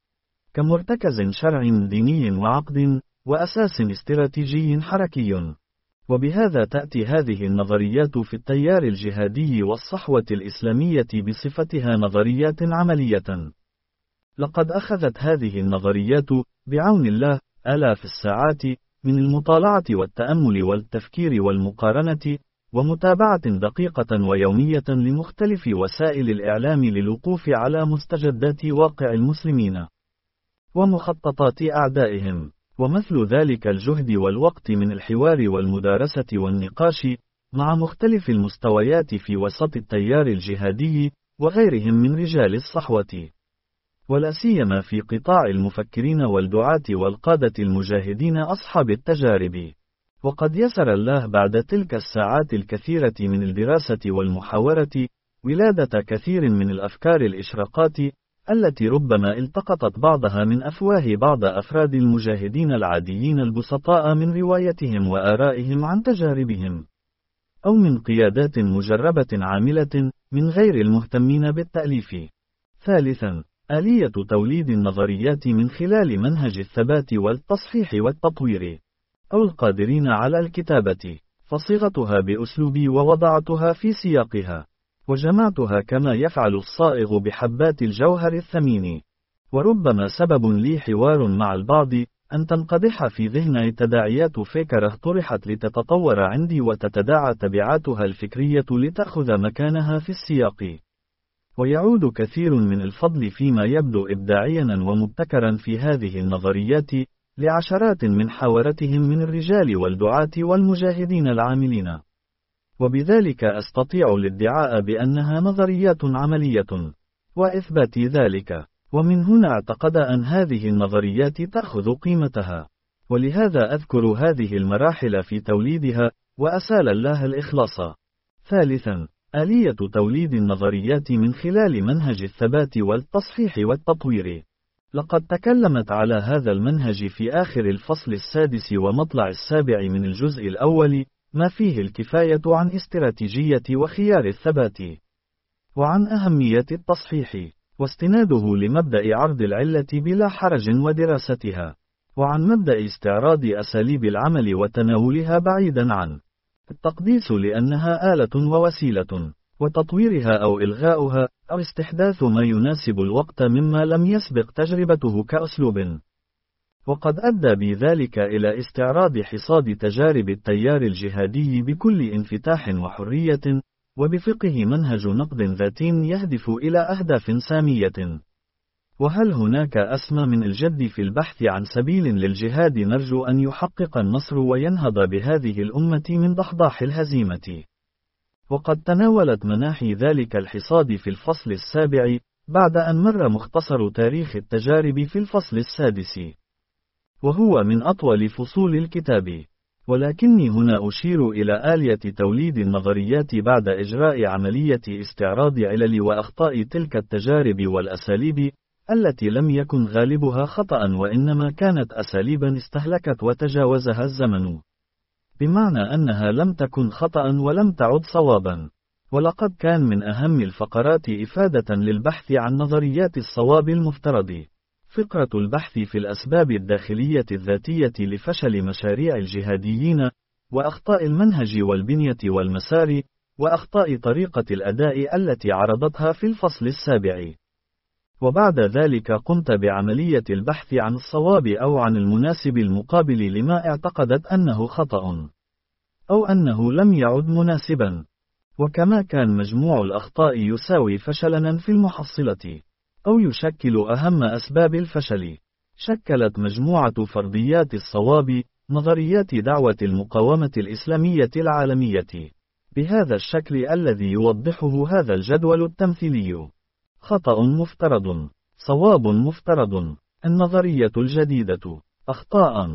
كمرتكز شرعي ديني وعقد وأساس استراتيجي حركي. وبهذا تأتي هذه النظريات في التيار الجهادي والصحوة الإسلامية بصفتها نظريات عملية. لقد أخذت هذه النظريات بعون الله آلاف الساعات من المطالعة والتأمل والتفكير والمقارنة ومتابعة دقيقة ويومية لمختلف وسائل الإعلام للوقوف على مستجدات واقع المسلمين ومخططات أعدائهم، ومثل ذلك الجهد والوقت من الحوار والمدارسة والنقاش مع مختلف المستويات في وسط التيار الجهادي وغيرهم من رجال الصحوة، ولا سيما في قطاع المفكرين والدعاة والقادة المجاهدين أصحاب التجارب. وقد يسر الله بعد تلك الساعات الكثيرة من الدراسة والمحاورة ولادة كثير من الأفكار الإشراقات التي ربما التقطت بعضها من أفواه بعض أفراد المجاهدين العاديين البسطاء من روايتهم وآرائهم عن تجاربهم، أو من قيادات مجربة عاملة من غير المهتمين بالتأليف. ثالثا آلية توليد النظريات من خلال منهج الثبات والتصحيح والتطوير، أو القادرين على الكتابة، فصيغتها بأسلوبي ووضعتها في سياقها، وجمعتها كما يفعل الصائغ بحبات الجوهر الثمين. وربما سبب لي حوار مع البعض أن تنقدح في ذهني تداعيات فكرة طرحت لتتطور عندي وتتداعى تبعاتها الفكرية لتأخذ مكانها في السياق، ويعود كثير من الفضل فيما يبدو إبداعيا ومبتكرا في هذه النظريات لعشرات من حاورتهم من الرجال والدعاة والمجاهدين العاملين، وبذلك أستطيع الادعاء بأنها نظريات عملية وإثبات ذلك. ومن هنا اعتقد أن هذه النظريات تأخذ قيمتها، ولهذا أذكر هذه المراحل في توليدها وأسأل الله الإخلاص. ثالثا آلية توليد النظريات من خلال منهج الثبات والتصحيح والتطوير. لقد تكلمت على هذا المنهج في آخر الفصل السادس ومطلع السابع من الجزء الأول ما فيه الكفاية عن استراتيجية وخيار الثبات، وعن أهمية التصحيح، واستناده لمبدأ عرض العلة بلا حرج ودراستها، وعن مبدأ استعراض أساليب العمل وتناولها بعيدا عن التقديس لأنها آلة ووسيلة، وتطويرها أو إلغاؤها أو استحداث ما يناسب الوقت مما لم يسبق تجربته كأسلوب. وقد أدى بذلك إلى استعراض حصاد تجارب التيار الجهادي بكل انفتاح وحرية، وبفقه منهج نقد ذاتي يهدف إلى أهداف سامية. وهل هناك أسمى من الجد في البحث عن سبيل للجهاد نرجو أن يحقق النصر وينهض بهذه الأمة من ضحضاح الهزيمة؟ وقد تناولت مناحي ذلك الحصاد في الفصل السابع، بعد أن مر مختصر تاريخ التجارب في الفصل السادس، وهو من أطول فصول الكتاب. ولكني هنا أشير إلى آلية توليد النظريات بعد إجراء عملية استعراض علل وأخطاء تلك التجارب والأساليب التي لم يكن غالبها خطأ، وإنما كانت أساليبا استهلكت وتجاوزها الزمن. بمعنى أنها لم تكن خطأ ولم تعد صوابا. ولقد كان من أهم الفقرات إفادة للبحث عن نظريات الصواب المفترض. فقرة البحث في الأسباب الداخلية الذاتية لفشل مشاريع الجهاديين، وأخطاء المنهج والبنية والمسار، وأخطاء طريقة الأداء التي عرضتها في الفصل السابع. وبعد ذلك قمت بعملية البحث عن الصواب أو عن المناسب المقابل لما اعتقدت أنه خطأ، أو أنه لم يعد مناسبا. وكما كان مجموع الأخطاء يساوي فشلا في المحصلة، أو يشكل أهم أسباب الفشل، شكلت مجموعة فرضيات الصواب نظريات دعوة المقاومة الإسلامية العالمية بهذا الشكل الذي يوضحه هذا الجدول التمثيلي: خطأ مفترض، صواب مفترض، النظرية الجديدة، أخطاء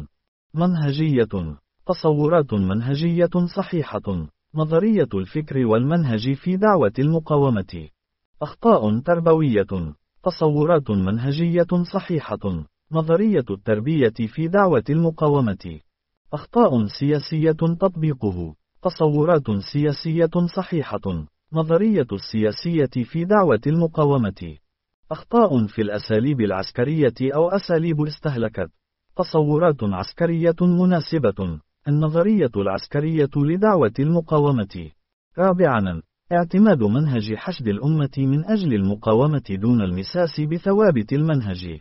منهجية، تصورات منهجية صحيحة، نظرية الفكر والمنهج في دعوة المقاومة، أخطاء تربوية، تصورات منهجية صحيحة، نظرية التربية في دعوة المقاومة، أخطاء سياسية تطبيقه، تصورات سياسية صحيحة، نظرية السياسية في دعوة المقاومة، أخطاء في الأساليب العسكرية أو أساليب استهلكت، تصورات عسكرية مناسبة، النظرية العسكرية لدعوة المقاومة. رابعاً، اعتماد منهج حشد الأمة من أجل المقاومة دون المساس بثوابت المنهج.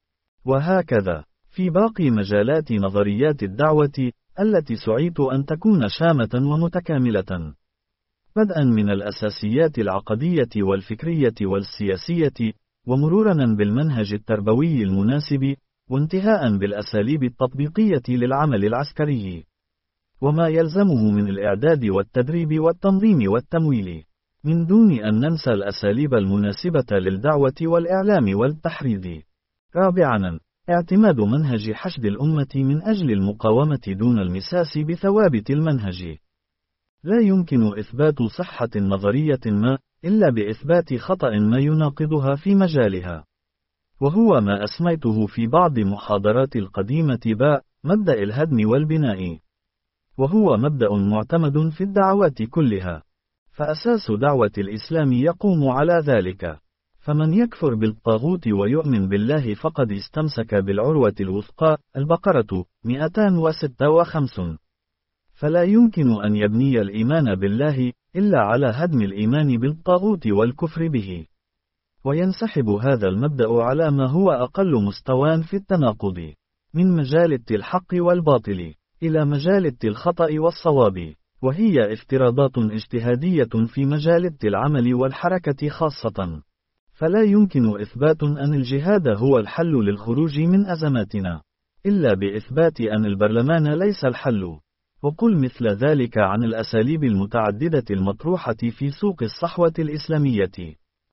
وهكذا في باقي مجالات نظريات الدعوة التي سعيت أن تكون شامة ومتكاملة، بدءا من الأساسيات العقدية والفكرية والسياسية، ومروراً بالمنهج التربوي المناسب، وانتهاء بالأساليب التطبيقية للعمل العسكري، وما يلزمه من الإعداد والتدريب والتنظيم والتمويل، من دون أن ننسى الأساليب المناسبة للدعوة والإعلام والتحريض. رابعاً، اعتماد منهج حشد الأمة من أجل المقاومة دون المساس بثوابت المنهج. لا يمكن إثبات صحة نظرية ما إلا بإثبات خطأ ما يناقضها في مجالها، وهو ما أسميته في بعض محاضرات القديمة باء مبدأ الهدم والبناء، وهو مبدأ معتمد في الدعوات كلها، فأساس دعوة الإسلام يقوم على ذلك. فمن يكفر بالطاغوت ويؤمن بالله فقد استمسك بالعروة الوثقى. البقرة مئتان وستة وخمسين. فلا يمكن أن يبني الإيمان بالله إلا على هدم الإيمان بالطاغوت والكفر به، وينسحب هذا المبدأ على ما هو أقل مستوى في التناقض، من مجالة الحق والباطل إلى مجالة الخطأ والصواب، وهي افتراضات اجتهادية في مجالة العمل والحركة خاصة. فلا يمكن إثبات أن الجهاد هو الحل للخروج من أزماتنا، إلا بإثبات أن البرلمان ليس الحل. وقل مثل ذلك عن الأساليب المتعددة المطروحة في سوق الصحوة الإسلامية.